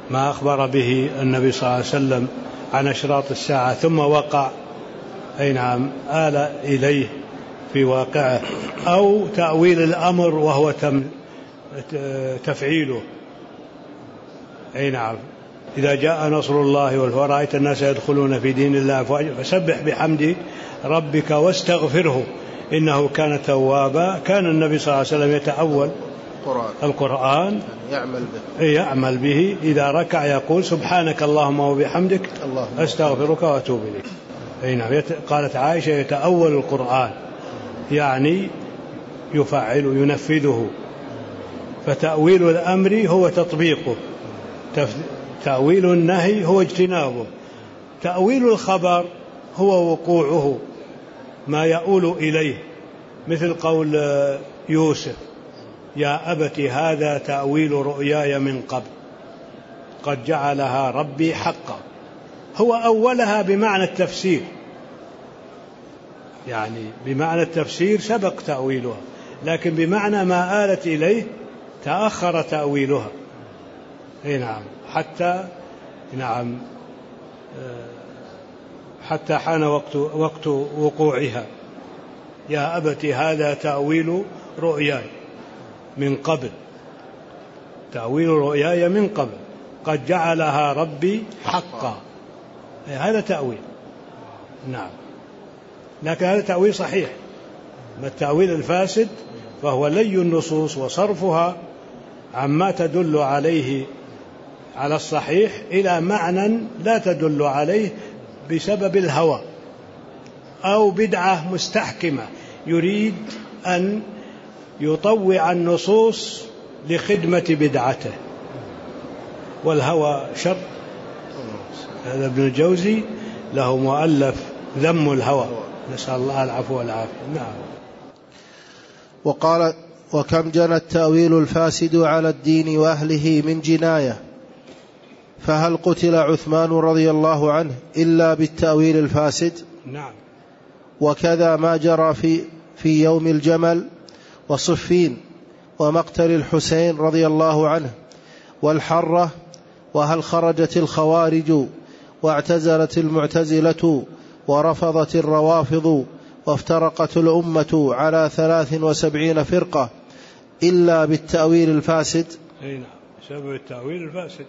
ما أخبر به النبي صلى الله عليه وسلم عن أشراط الساعة ثم وقع، أي نعم آل إليه في واقعه، أو تأويل الأمر وهو تفعيله، أي نعم إذا جاء نصر الله ورأيت الناس يدخلون في دين الله فسبح بحمد ربك واستغفره إنه كان توابا. كان النبي صلى الله عليه وسلم يتأول القرآن يعمل به, يعمل به إذا ركع يقول سبحانك اللهم وبحمدك أستغفرك وأتوب إليك. أي نعم. قالت عائشة يتأول القرآن يعني يفعل ينفذه، فتأويل الأمر هو تطبيقه، تأويل النهي هو اجتنابه، تأويل الخبر هو وقوعه ما يؤول إليه، مثل قول يوسف يا أبت هذا تأويل رؤياي من قبل قد جعلها ربي حقا. هو أولها بمعنى التفسير، يعني بمعنى التفسير سبق تأويلها، لكن بمعنى ما آلت إليه تأخر تأويلها. اي نعم، حتى نعم حتى حان وقت وقت وقوعها. يا أبت هذا تأويل رؤياي من قبل، تأويل رؤياي من قبل قد جعلها ربي حقا، هذا تأويل. نعم، لكن هذا تأويل صحيح. ما التأويل الفاسد فهو لي النصوص وصرفها عما تدل عليه على الصحيح إلى معنى لا تدل عليه بسبب الهوى أو بدعة مستحكمة يريد أن يطوع النصوص لخدمة بدعته، والهوى شر. هذا ابن الجوزي له مؤلف ذم الهوى، نسأل الله العفو والعافية. نعم. وقال وكم جنى التأويل الفاسد على الدين وأهله من جناية، فهل قتل عثمان رضي الله عنه إلا بالتأويل الفاسد؟ نعم. وكذا ما جرى في, في يوم الجمل وصفين ومقتل الحسين رضي الله عنه والحرة. وهل خرجت الخوارج واعتزلت المعتزلة ورفضت الروافض وافترقت الأمة على ثلاث وسبعين فرقة إلا بالتأويل الفاسد؟ أي نعم، بسبب التأويل الفاسد.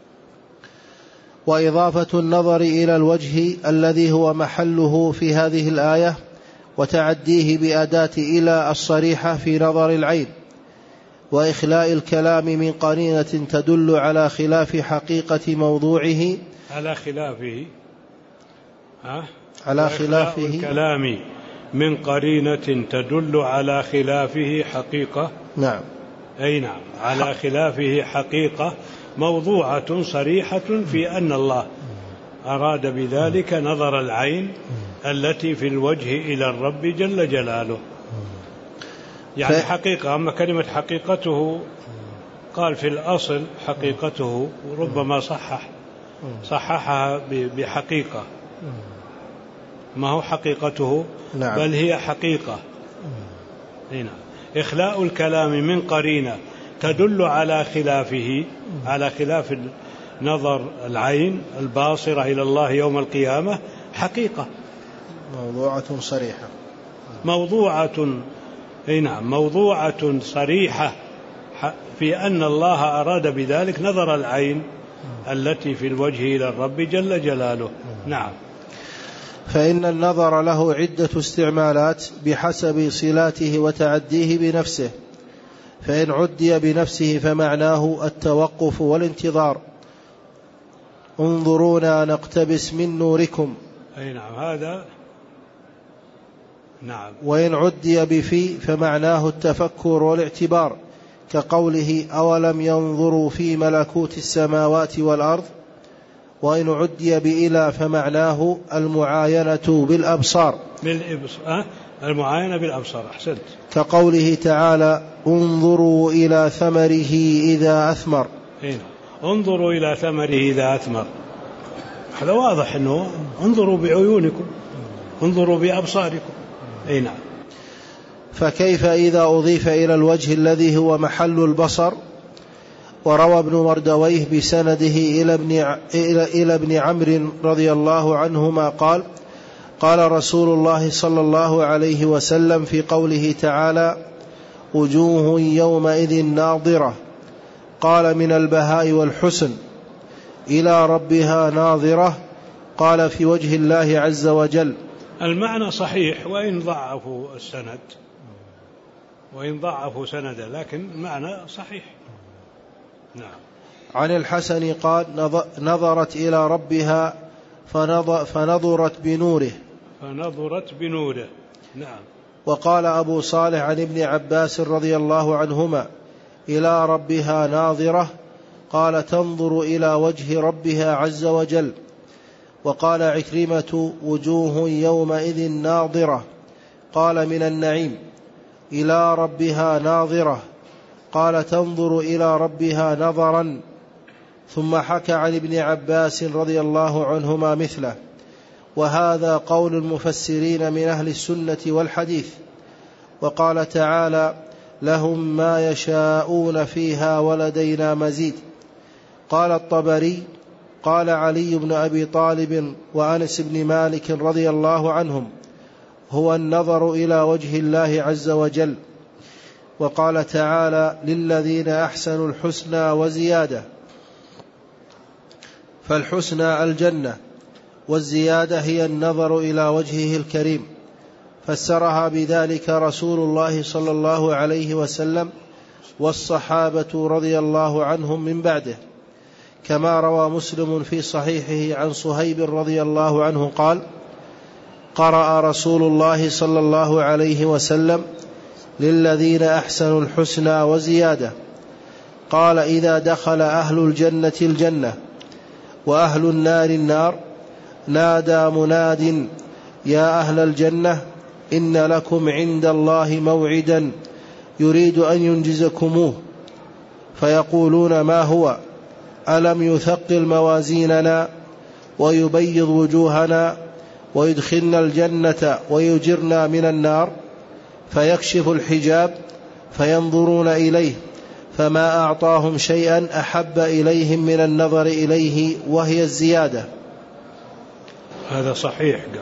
وإضافة النظر إلى الوجه الذي هو محله في هذه الآية وتعديه بأداة إلى الصريحة في نظر العين، وإخلاء الكلام من قرينة تدل على خلاف حقيقة موضوعه على خلافه ها؟ على خلافه الكلام من قرينة تدل على خلافه حقيقة. نعم. أي نعم، على خلافه حقيقة موضوعة صريحة في أن الله أراد بذلك نظر العين التي في الوجه إلى الرب جل جلاله، يعني ف... حقيقة. أما كلمة حقيقته قال في الأصل حقيقته، وربما صحح صححها بحقيقة، ما هو حقيقته. نعم. بل هي حقيقة. هنا إخلاء الكلام من قرينة تدل على خلافه، على خلاف نظر العين الباصرة إلى الله يوم القيامة حقيقة موضوعة صريحة، موضوعة أي نعم موضوعة صريحة في أن الله أراد بذلك نظر العين التي في الوجه إلى الرب جل جلاله. نعم. فإن النظر له عدة استعمالات بحسب صلاته وتعديه بنفسه، فإن عدي بنفسه فمعناه التوقف والانتظار، انظرونا نقتبس من نوركم. أي نعم هذا. نعم. وإن عدي بفي فمعناه التفكر والاعتبار، كقوله أولم ينظروا في ملكوت السماوات والأرض. وإن عدي بإلى فمعناه المعاينة بالأبصار، بالإبصار. المعاينة بالأبصار، أحسنت. كقوله تعالى انظروا إلى ثمره إذا أثمر. هنا انظروا إلى ثمره إذا أثمر، هذا واضح أنه انظروا بعيونكم، انظروا بأبصاركم. أي نعم. فكيف إذا أضيف إلى الوجه الذي هو محل البصر وروى ابن مردويه بسنده إلى ابن, إلى, إلى ابن عمرو رضي الله عنهما قال قال رسول الله صلى الله عليه وسلم في قوله تعالى وجوه يومئذ ناظرة قال من البهاء والحسن إلى ربها ناظرة قال في وجه الله عز وجل. المعنى صحيح وإن ضعفوا السند وإن ضعفوا سندا لكن المعنى صحيح. نعم. عن الحسن قال نظرت إلى ربها فنظرت بنوره فنظرت بنوره. نعم. وقال أبو صالح عن ابن عباس رضي الله عنهما إلى ربها ناظرة قال تنظر إلى وجه ربها عز وجل. وقال عكرمة وجوه يومئذ ناظرة قال من النعيم إلى ربها ناظرة قال تنظر إلى ربها نظرا. ثم حكى عن ابن عباس رضي الله عنهما مثله. وهذا قول المفسرين من أهل السنة والحديث. وقال تعالى لهم ما يشاءون فيها ولدينا مزيد. قال الطبري قال علي بن أبي طالب وأنس بن مالك رضي الله عنهم هو النظر إلى وجه الله عز وجل. وقال تعالى للذين أحسنوا الحسنى وزيادة فالحسنى الجنة والزيادة هي النظر إلى وجهه الكريم. فسرها بذلك رسول الله صلى الله عليه وسلم والصحابة رضي الله عنهم من بعده. كما روى مسلم في صحيحه عن صهيب رضي الله عنه قال قرأ رسول الله صلى الله عليه وسلم للذين أحسنوا الحسنى وزيادة. قال إذا دخل أهل الجنة الجنة وأهل النار النار نادى مناد يا أهل الجنة إن لكم عند الله موعدا يريد أن ينجزكموه. فيقولون ما هو ألم يثقل موازيننا ويبيض وجوهنا ويدخلنا الجنة ويجرنا من النار. فيكشف الحجاب فينظرون إليه فما أعطاهم شيئا أحب إليهم من النظر إليه وهي الزيادة. هذا صحيح قال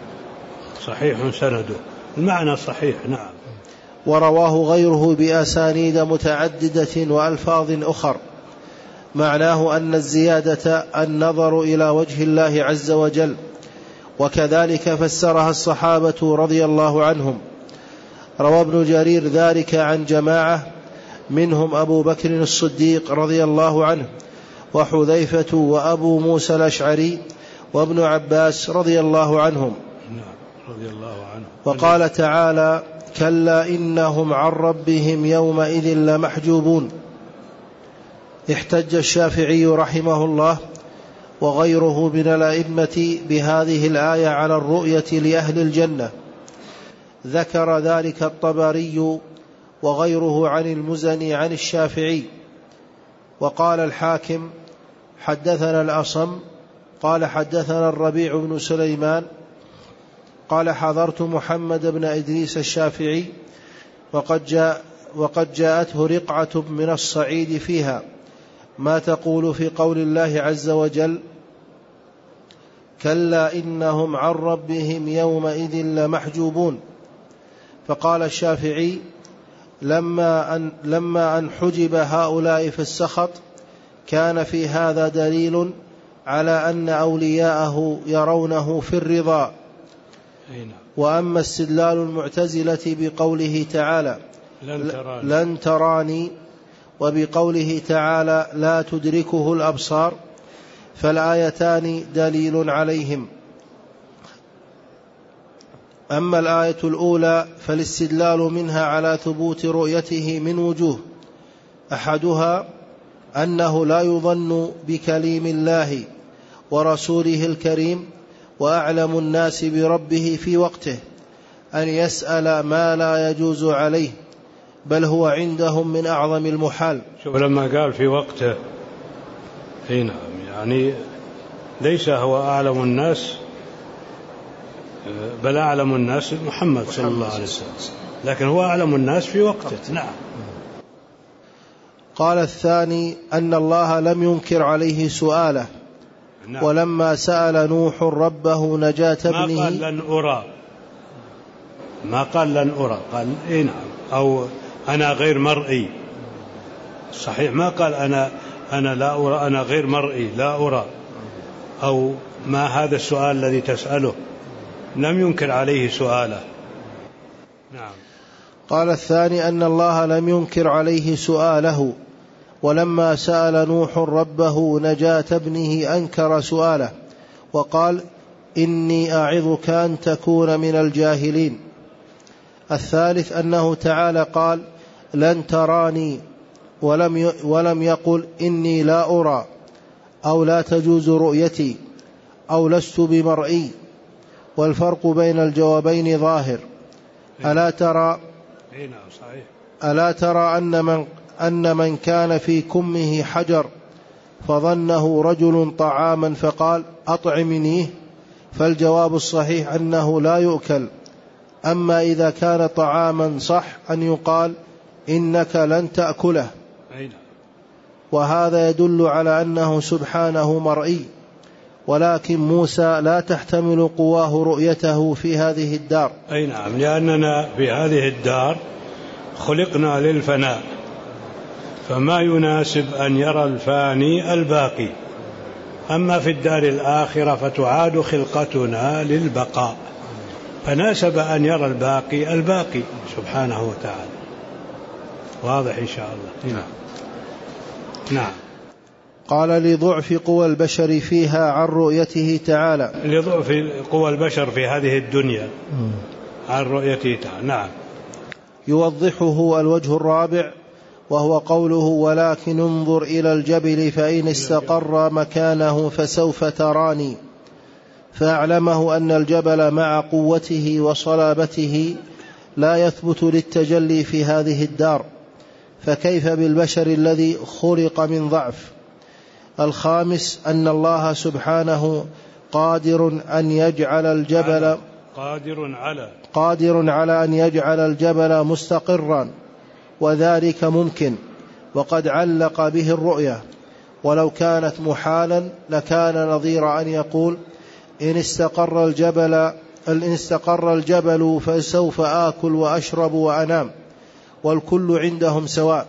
صحيح سنده المعنى صحيح. نعم. ورواه غيره بأسانيد متعددة وألفاظ أخر معناه أن الزيادة النظر إلى وجه الله عز وجل. وكذلك فسرها الصحابة رضي الله عنهم. روى ابن جرير ذلك عن جماعة منهم أبو بكر الصديق رضي الله عنه وحذيفة وأبو موسى الأشعري وابن عباس رضي الله عنهم. رضي الله عنه. وقال تعالى كلا إنهم عن ربهم يومئذ لمحجوبون. احتج الشافعي رحمه الله وغيره من الأئمة بهذه الآية على الرؤية لأهل الجنة. ذكر ذلك الطبري وغيره عن المزني عن الشافعي. وقال الحاكم حدثنا الأصم قال حدثنا الربيع بن سليمان قال حضرت محمد بن إدريس الشافعي وقد, جاء وقد جاءته رقعة من الصعيد فيها ما تقول في قول الله عز وجل كلا إنهم عن ربهم يومئذ لمحجوبون. فقال الشافعي لما أن, لما أن حجب هؤلاء في السخط كان في هذا دليل على أن أولياءه يرونه في الرضا. وأما استدلال المعتزلة بقوله تعالى لن تراني, لن تراني وبقوله تعالى لا تدركه الأبصار فالآيتان دليل عليهم. أما الآية الأولى فالاستدلال منها على ثبوت رؤيته من وجوه. أحدها أنه لا يظن بكليم الله ورسوله الكريم وأعلم الناس بربه في وقته أن يسأل ما لا يجوز عليه بل هو عندهم من أعظم المحال. شوف لما قال في وقته هنا يعني ليس هو أعلم الناس بل أعلم الناس محمد صلى الله عليه وسلم لكن هو أعلم الناس في وقته. نعم. قال الثاني أن الله لم ينكر عليه سؤاله. نعم. ولما سأل نوح ربه نجاة ابنه ما قال لن أرى، ما قال لن أرى، قال إيه نعم، أو أنا غير مرئي. صحيح ما قال أنا أنا لا أرى، أنا غير مرئي لا أرى، أو ما هذا السؤال الذي تسأله. لم ينكر عليه سؤاله. نعم. قال الثاني أن الله لم ينكر عليه سؤاله، ولما سأل نوح ربه نجاة ابنه أنكر سؤاله وقال إني أعظك أن تكون من الجاهلين. الثالث أنه تعالى قال لن تراني، ولم ولم يقل إني لا أرى، أو لا تجوز رؤيتي، أو لست بمرئي، والفرق بين الجوابين ظاهر. ألا ترى ألا ترى أن من, أن من كان في كمه حجر فظنه رجل طعاما فقال أطعمنيه، فالجواب الصحيح أنه لا يؤكل. أما إذا كان طعاما صح أن يقال إنك لن تأكله، وهذا يدل على أنه سبحانه مرئي، ولكن موسى لا تحتمل قواه رؤيته في هذه الدار. أي نعم، لأننا في هذه الدار خلقنا للفناء، فما يناسب أن يرى الفاني الباقي. أما في الدار الآخرة فتعاد خلقتنا للبقاء، فناسب أن يرى الباقي الباقي سبحانه وتعالى. واضح إن شاء الله. نعم. نعم. قال لضعف قوى البشر فيها عن رؤيته تعالى. لضعف قوى البشر في هذه الدنيا عن رؤيته تعالى. نعم. يوضحه الوجه الرابع، وهو قوله ولكن انظر إلى الجبل فإن استقر مكانه فسوف تراني، فأعلمه أن الجبل مع قوته وصلابته لا يثبت للتجلي في هذه الدار، فكيف بالبشر الذي خلق من ضعف. الخامس أن الله سبحانه قادر أن يجعل الجبل قادر على قادر على أن يجعل الجبل مستقرا، وذلك ممكن، وقد علق به الرؤية، ولو كانت محالا لكان نظير أن يقول إن استقر الجبل إن استقر الجبل فسوف آكل وأشرب وأنام، والكل عندهم سواء.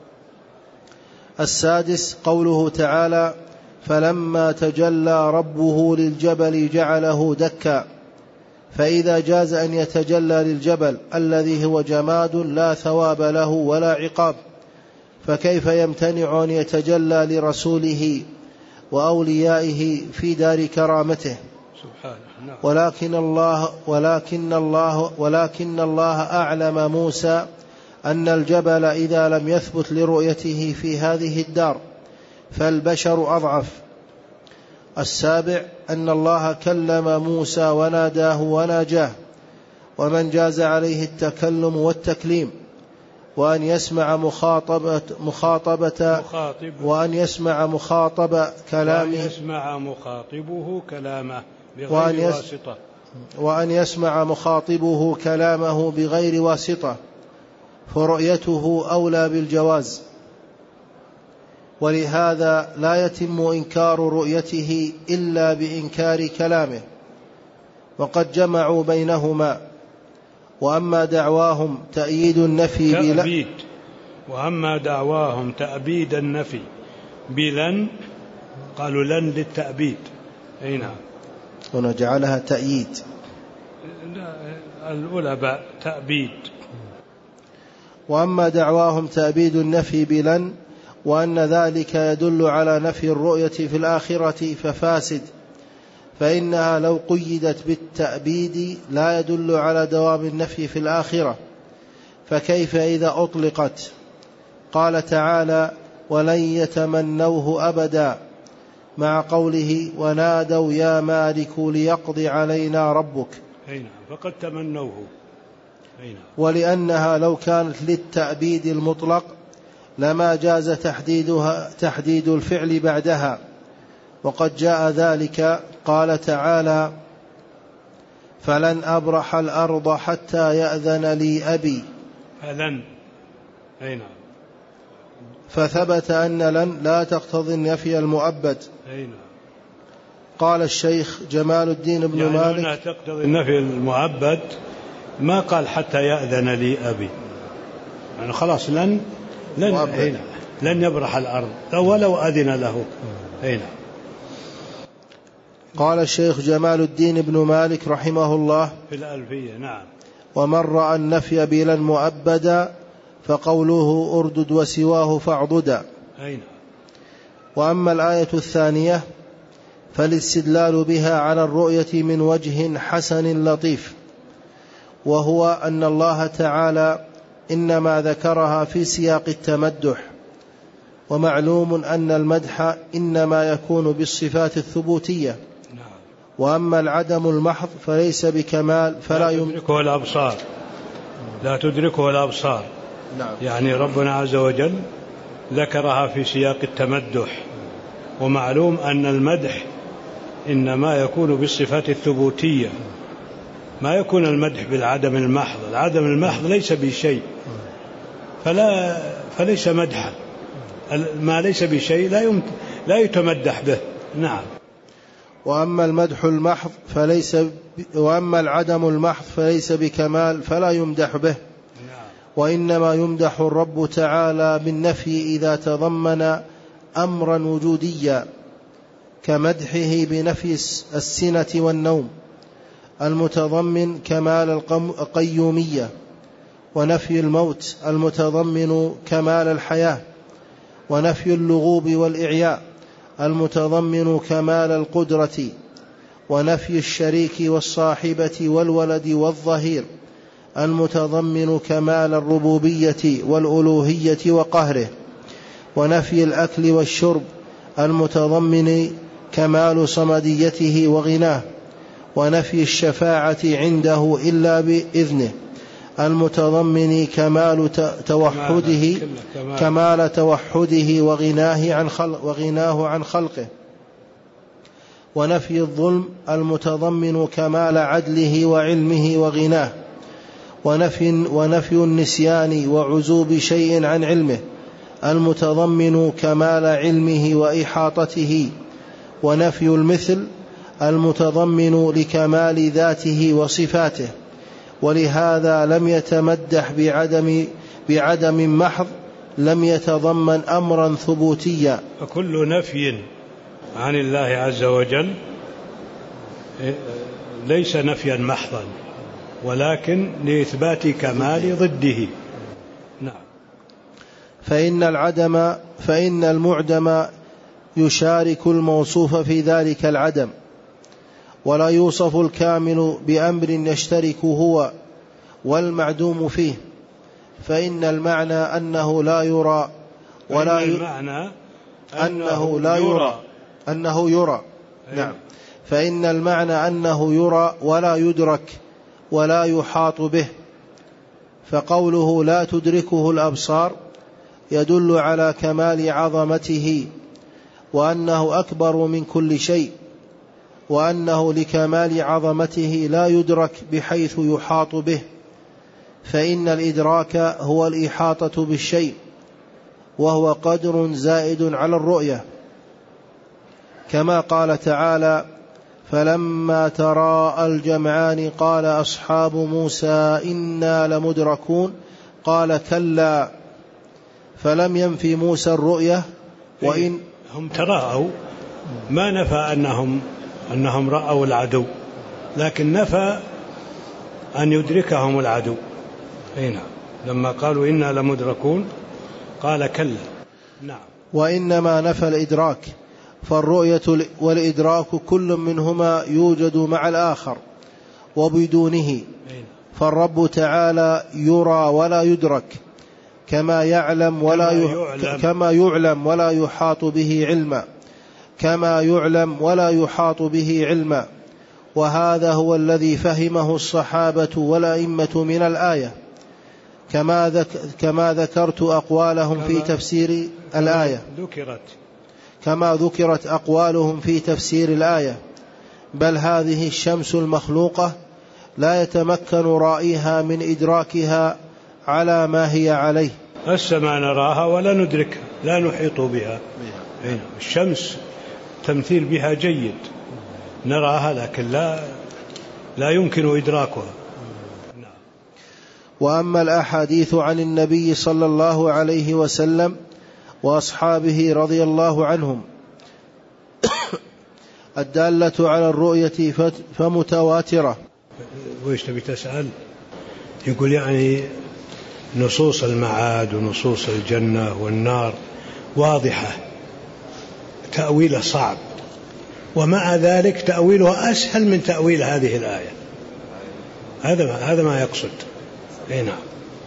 السادس قوله تعالى فلما تجلى ربه للجبل جعله دكا، فإذا جاز أن يتجلى للجبل الذي هو جماد لا ثواب له ولا عقاب، فكيف يمتنع أن يتجلى لرسوله وأوليائه في دار كرامته؟ سبحانه. ولكن الله ولكن الله ولكن الله أعلم موسى أن الجبل إذا لم يثبت لرؤيته في هذه الدار فالبشر أضعف. السابع أن الله كلم موسى وناداه وناجاه، ومن جاز عليه التكلم والتكليم، وأن يسمع مخاطبة مخاطبة وأن يسمع مخاطب كلامه وأن يسمع مخاطبه كلامه وأن, بغير يس واسطة وأن يسمع مخاطبه كلامه بغير واسطة، فرؤيته أولى بالجواز. ولهذا لا يتم إنكار رؤيته إلا بإنكار كلامه، وقد جمعوا بينهما. وأما دعواهم تأييد النفي تأبيد وأما دعواهم تأبيد النفي بلن، قالوا لن للتأبيد. أي نعم، ونجعلها تأييد. الأولى تأبيد. وأما دعواهم تأبيد النفي بلن، وأن ذلك يدل على نفي الرؤية في الآخرة ففاسد، فإنها لو قيدت بالتأبيد لا يدل على دوام النفي في الآخرة، فكيف إذا أطلقت؟ قال تعالى ولن يتمنوه أبدا، مع قوله ونادوا يا مالك ليقضي علينا ربك. أي نعم، فقد تمنوه. أي نعم. ولأنها لو كانت للتأبيد المطلق لما جاز تحديدها تحديد الفعل بعدها، وقد جاء ذلك. قال تعالى فلن أبرح الأرض حتى يأذن لي أبي. فلن. أي نعم، فثبت أن لن لا تقتضي النفي المؤبد. قال الشيخ جمال الدين بن يعني مالك أنها تقتضي النفي المؤبد، ما قال حتى يأذن لي أبي، يعني خلاص لن لن, لن يبرح الأرض ولو أذن له. هنا قال الشيخ جمال الدين بن مالك رحمه الله في الألفية: نعم. ومن رأى النفي بلا مؤبدا فقوله أردد وسواه فاعضدا. وأما الآية الثانية فالاستدلال بها على الرؤية من وجه حسن لطيف، وهو أن الله تعالى إنما ذكرها في سياق التمدح، ومعلوم أن المدح إنما يكون بالصفات الثبوتية، وأما العدم المحض فليس بكمال فلا تدركه الأبصار لا تدركه الأبصار. نعم. يعني ربنا عز وجل ذكرها في سياق التمدح، ومعلوم أن المدح إنما يكون بالصفات الثبوتية، ما يكون المدح بالعدم المحض. العدم المحض ليس بشيء فلا فليس مدحا، ما ليس بشيء لا يمت... لا يتمدح به. نعم. وأما المدح المحض فليس ب... وأما العدم المحض فليس بكمال فلا يمدح به. نعم. وإنما يمدح الرب تعالى بالنفي إذا تضمن أمرا وجوديا، كمدحه بنفي السنة والنوم المتضمن كمال القيومية، ونفي الموت المتضمن كمال الحياة، ونفي اللغوب والإعياء المتضمن كمال القدرة، ونفي الشريك والصاحبة والولد والظهير المتضمن كمال الربوبية والألوهية وقهره، ونفي الأكل والشرب المتضمن كمال صمديته وغناه، ونفي الشفاعة عنده إلا بإذنه المتضمن كمال توحده كمال توحده وغناه عن خلق وغناه عن خلقه، ونفي الظلم المتضمن كمال عدله وعلمه وغناه، ونفي ونفي النسيان وعزوب شيء عن علمه المتضمن كمال علمه وإحاطته، ونفي المثل المتضمن لكمال ذاته وصفاته. ولهذا لم يتمدح بعدم بعدم محض لم يتضمن أمرا ثبوتيا. فكل نفي عن الله عز وجل ليس نفيا محضا، ولكن لإثبات كمال ضده. نعم. فإن العدم فإن المعدم يشارك الموصوف في ذلك العدم، ولا يوصف الكامل بأمر يشترك هو والمعدوم فيه، فإن المعنى أنه لا يرى ولا ي... المعنى أنه لا يرى أنه يرى نعم. فإن المعنى أنه يرى ولا يدرك ولا يحاط به، فقوله لا تدركه الأبصار يدل على كمال عظمته، وأنه أكبر من كل شيء، وأنه لكمال عظمته لا يدرك بحيث يحاط به، فإن الإدراك هو الإحاطة بالشيء، وهو قدر زائد على الرؤية، كما قال تعالى: فلما تراءى الجمعان قال أصحاب موسى إنا لمدركون قال كلا، فلم ينفي موسى الرؤية. وإن هم تراءوا ما نفى أنهم أنهم رأوا العدو، لكن نفى أن يدركهم العدو. هنا لما قالوا إنا لمدركون قال كلا. نعم. وإنما نفى الإدراك، فالرؤية والإدراك كل منهما يوجد مع الآخر وبدونه، فالرب تعالى يرى ولا يدرك، كما يعلم ولا ي... كما يعلم ولا يحاط به علما كما يعلم ولا يحاط به علما وهذا هو الذي فهمه الصحابة والأئمة من الآية، كما, ذك... كما ذكرت أقوالهم في تفسير الآية ذكرت كما ذكرت أقوالهم في تفسير الآية. بل هذه الشمس المخلوقة لا يتمكن رائيها من إدراكها على ما هي عليه. السماء نراها ولا ندركها، لا نحيط بها. الشمس تمثيل بها جيد، نراها لكن لا لا يمكن إدراكها. وأما الأحاديث عن النبي صلى الله عليه وسلم وأصحابه رضي الله عنهم الدالة على الرؤية فمتواترة. وإيش تبي تسأل؟ يقول يعني نصوص المعاد ونصوص الجنة والنار واضحة، تأويله صعب، ومع ذلك تأويله أسهل من تأويل هذه الآية. هذا هذا ما يقصد. أي نعم.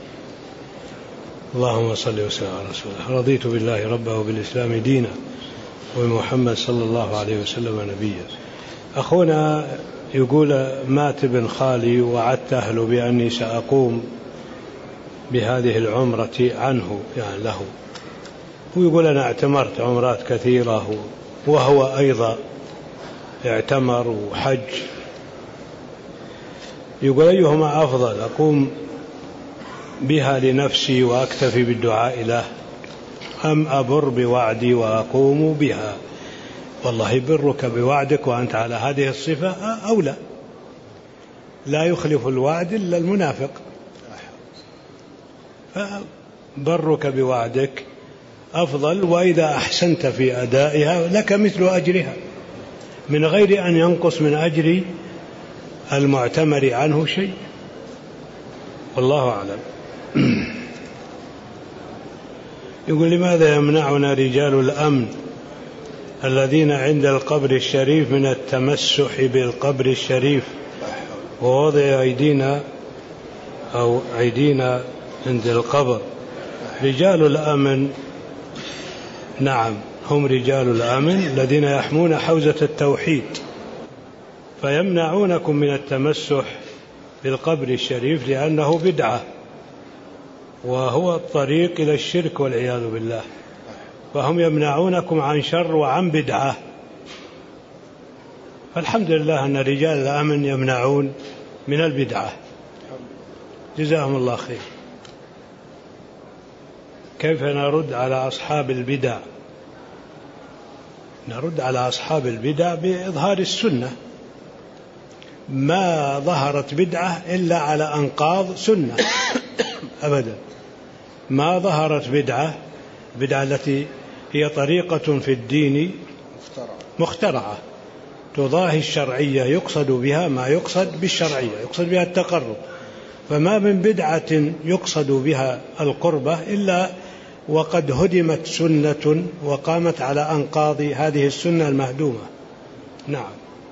اللهم صل وسلم على رسول الله. رضيت بالله ربا وبالإسلام دينا وبمحمد صلى الله عليه وسلم نبيا. أخونا يقول مات ابن خالي وعدت أهله بأني سأقوم بهذه العمرة عنه، يعني له، ويقول أنا اعتمرت عمرات كثيرة وهو أيضا اعتمر وحج، يقول أيهما أفضل، أقوم بها لنفسي وأكتفي بالدعاء له أم أبر بوعدي وأقوم بها؟ والله برك بوعدك وأنت على هذه الصفة أولى، لا يخلف الوعد إلا المنافق، فبرك بوعدك أفضل، وإذا أحسنت في أدائها لك مثل أجرها من غير أن ينقص من أجر المعتمر عنه شيء، والله أعلم. يقول لماذا يمنعنا رجال الأمن الذين عند القبر الشريف من التمسح بالقبر الشريف ووضع أيدينا أو أيدينا عند القبر؟ رجال الأمن نعم هم رجال الأمن الذين يحمون حوزة التوحيد، فيمنعونكم من التمسح بالقبر الشريف لأنه بدعة وهو الطريق إلى الشرك والعياذ بالله، فهم يمنعونكم عن شر وعن بدعة. فالحمد لله أن رجال الأمن يمنعون من البدعة، جزاهم الله خير. كيف نرد على أصحاب البدع؟ نرد على أصحاب البدع بإظهار السنة، ما ظهرت بدعة إلا على أنقاض سنة أبدا، ما ظهرت بدعة بدعة التي هي طريقة في الدين مخترعة تضاهي الشرعية، يقصد بها ما يقصد بالشرعية، يقصد بها التقرب، فما من بدعة يقصد بها القربة إلا وقد هدمت سنة وقامت على أنقاض هذه السنة المهدومة. نعم.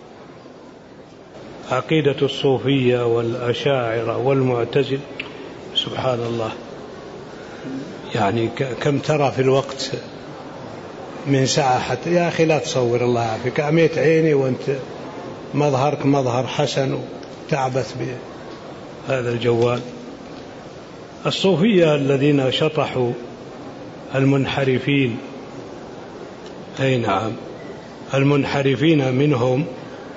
عقيدة الصوفية والأشاعرة والمعتزلة سبحان الله، يعني كم ترى في الوقت من ساعة حتى، يا أخي لا تصور الله يعافيك، عميت عيني وأنت مظهرك مظهر حسن وتعبث بهذا الجوال. الصوفية الذين شطحوا المنحرفين، أي نعم المنحرفين منهم،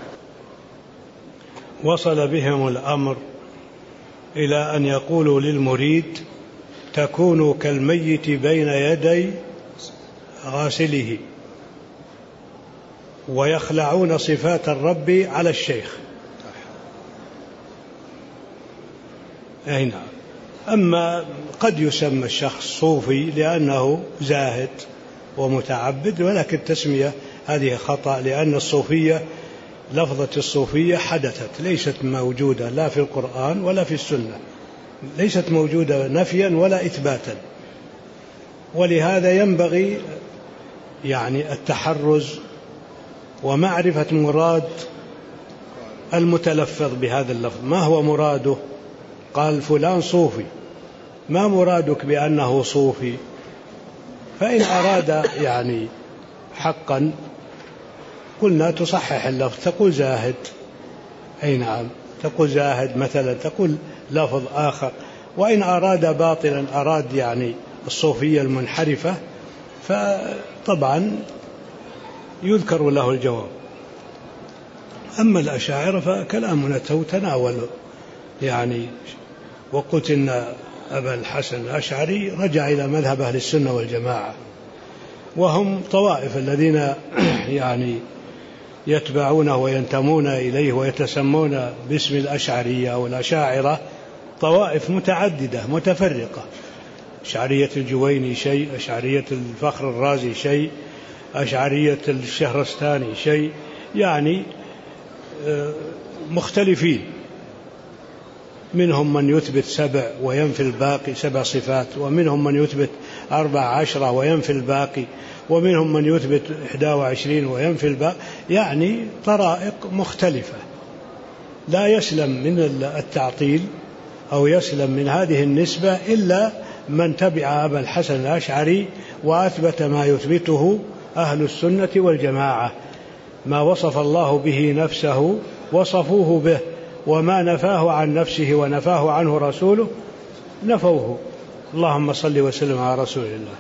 وصل بهم الأمر إلى أن يقولوا للمريد تكون كالميت بين يدي غاسله، ويخلعون صفات الرب على الشيخ. أي نعم. أما قد يسمى الشخص صوفي لأنه زاهد ومتعبد، ولكن التسمية هذه خطأ، لأن الصوفية لفظة الصوفية حدثت، ليست موجودة لا في القرآن ولا في السنة، ليست موجودة نفيا ولا إثباتا، ولهذا ينبغي يعني التحرز ومعرفة مراد المتلفظ بهذا اللفظ، ما هو مراده؟ قال فلان صوفي، ما مرادك بأنه صوفي؟ فإن أراد يعني حقا قلنا تصحح اللفظ، تقول زاهد، أي نعم تقول زاهد مثلا، تقول لفظ آخر. وإن أراد باطلا، أراد يعني الصوفية المنحرفة، فطبعا يذكر له الجواب. أما الأشاعرة فكلامنا تناول يعني، وقلت إن أبا الحسن الأشعري رجع إلى مذهب أهل السنة والجماعة، وهم طوائف الذين يعني يتبعونه وينتمون إليه ويتسمون باسم الأشعرية أو الأشاعرة، طوائف متعددة متفرقة، أشعرية الجويني شيء، أشعرية الفخر الرازي شيء، أشعرية الشهرستاني شيء، يعني مختلفين، منهم من يثبت سبع وينفي الباقي، سبع صفات، ومنهم من يثبت أربع عشرة وينفي الباقي، ومنهم من يثبت إحدى وعشرين وينفي الباقي، يعني طرائق مختلفة. لا يسلم من التعطيل أو يسلم من هذه النسبة إلا من تبع أبا الحسن الأشعري وأثبت ما يثبته أهل السنة والجماعة، ما وصف الله به نفسه وصفوه به، وما نفاه عن نفسه ونفاه عنه رسوله نفوه. اللهم صل وسلم على رسول الله.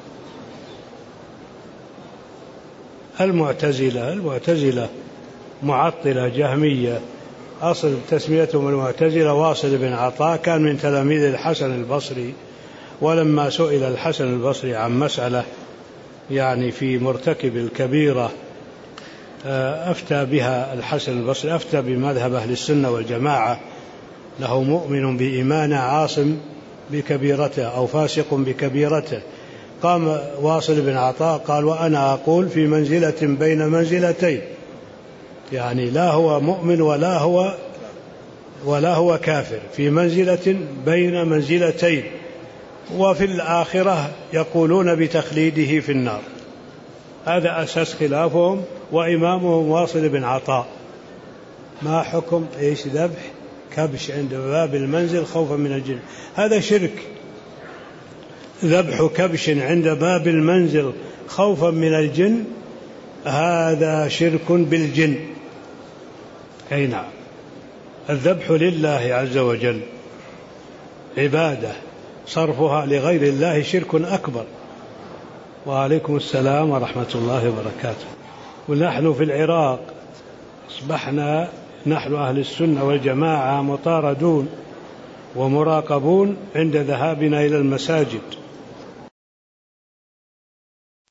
المعتزلة المعتزلة معطلة جهمية، أصل تسميتهم المعتزلة واصل بن عطاء كان من تلاميذ الحسن البصري، ولما سئل الحسن البصري عن مسألة يعني في مرتكب الكبيرة أفتى بها الحسن البصري، أفتى بمذهب أهل السنة والجماعة، له مؤمن بإيمان عاصم بكبيرته أو فاسق بكبيرته. قام واصل بن عطاء قال: وأنا أقول في منزلة بين منزلتين، يعني لا هو مؤمن ولا هو ولا هو كافر، في منزلة بين منزلتين، وفي الآخرة يقولون بتخليده في النار. هذا أساس خلافهم، وإمامهم واصل بن عطاء. ما حكم إيش ذبح كبش عند باب المنزل خوفا من الجن؟ هذا شرك. ذبح كبش عند باب المنزل خوفا من الجن هذا شرك بالجن. أي نعم، الذبح لله عز وجل عبادة، صرفها لغير الله شرك أكبر. وعليكم السلام ورحمة الله وبركاته. ونحن في العراق أصبحنا نحن أهل السنة والجماعة مطاردون ومراقبون عند ذهابنا إلى المساجد،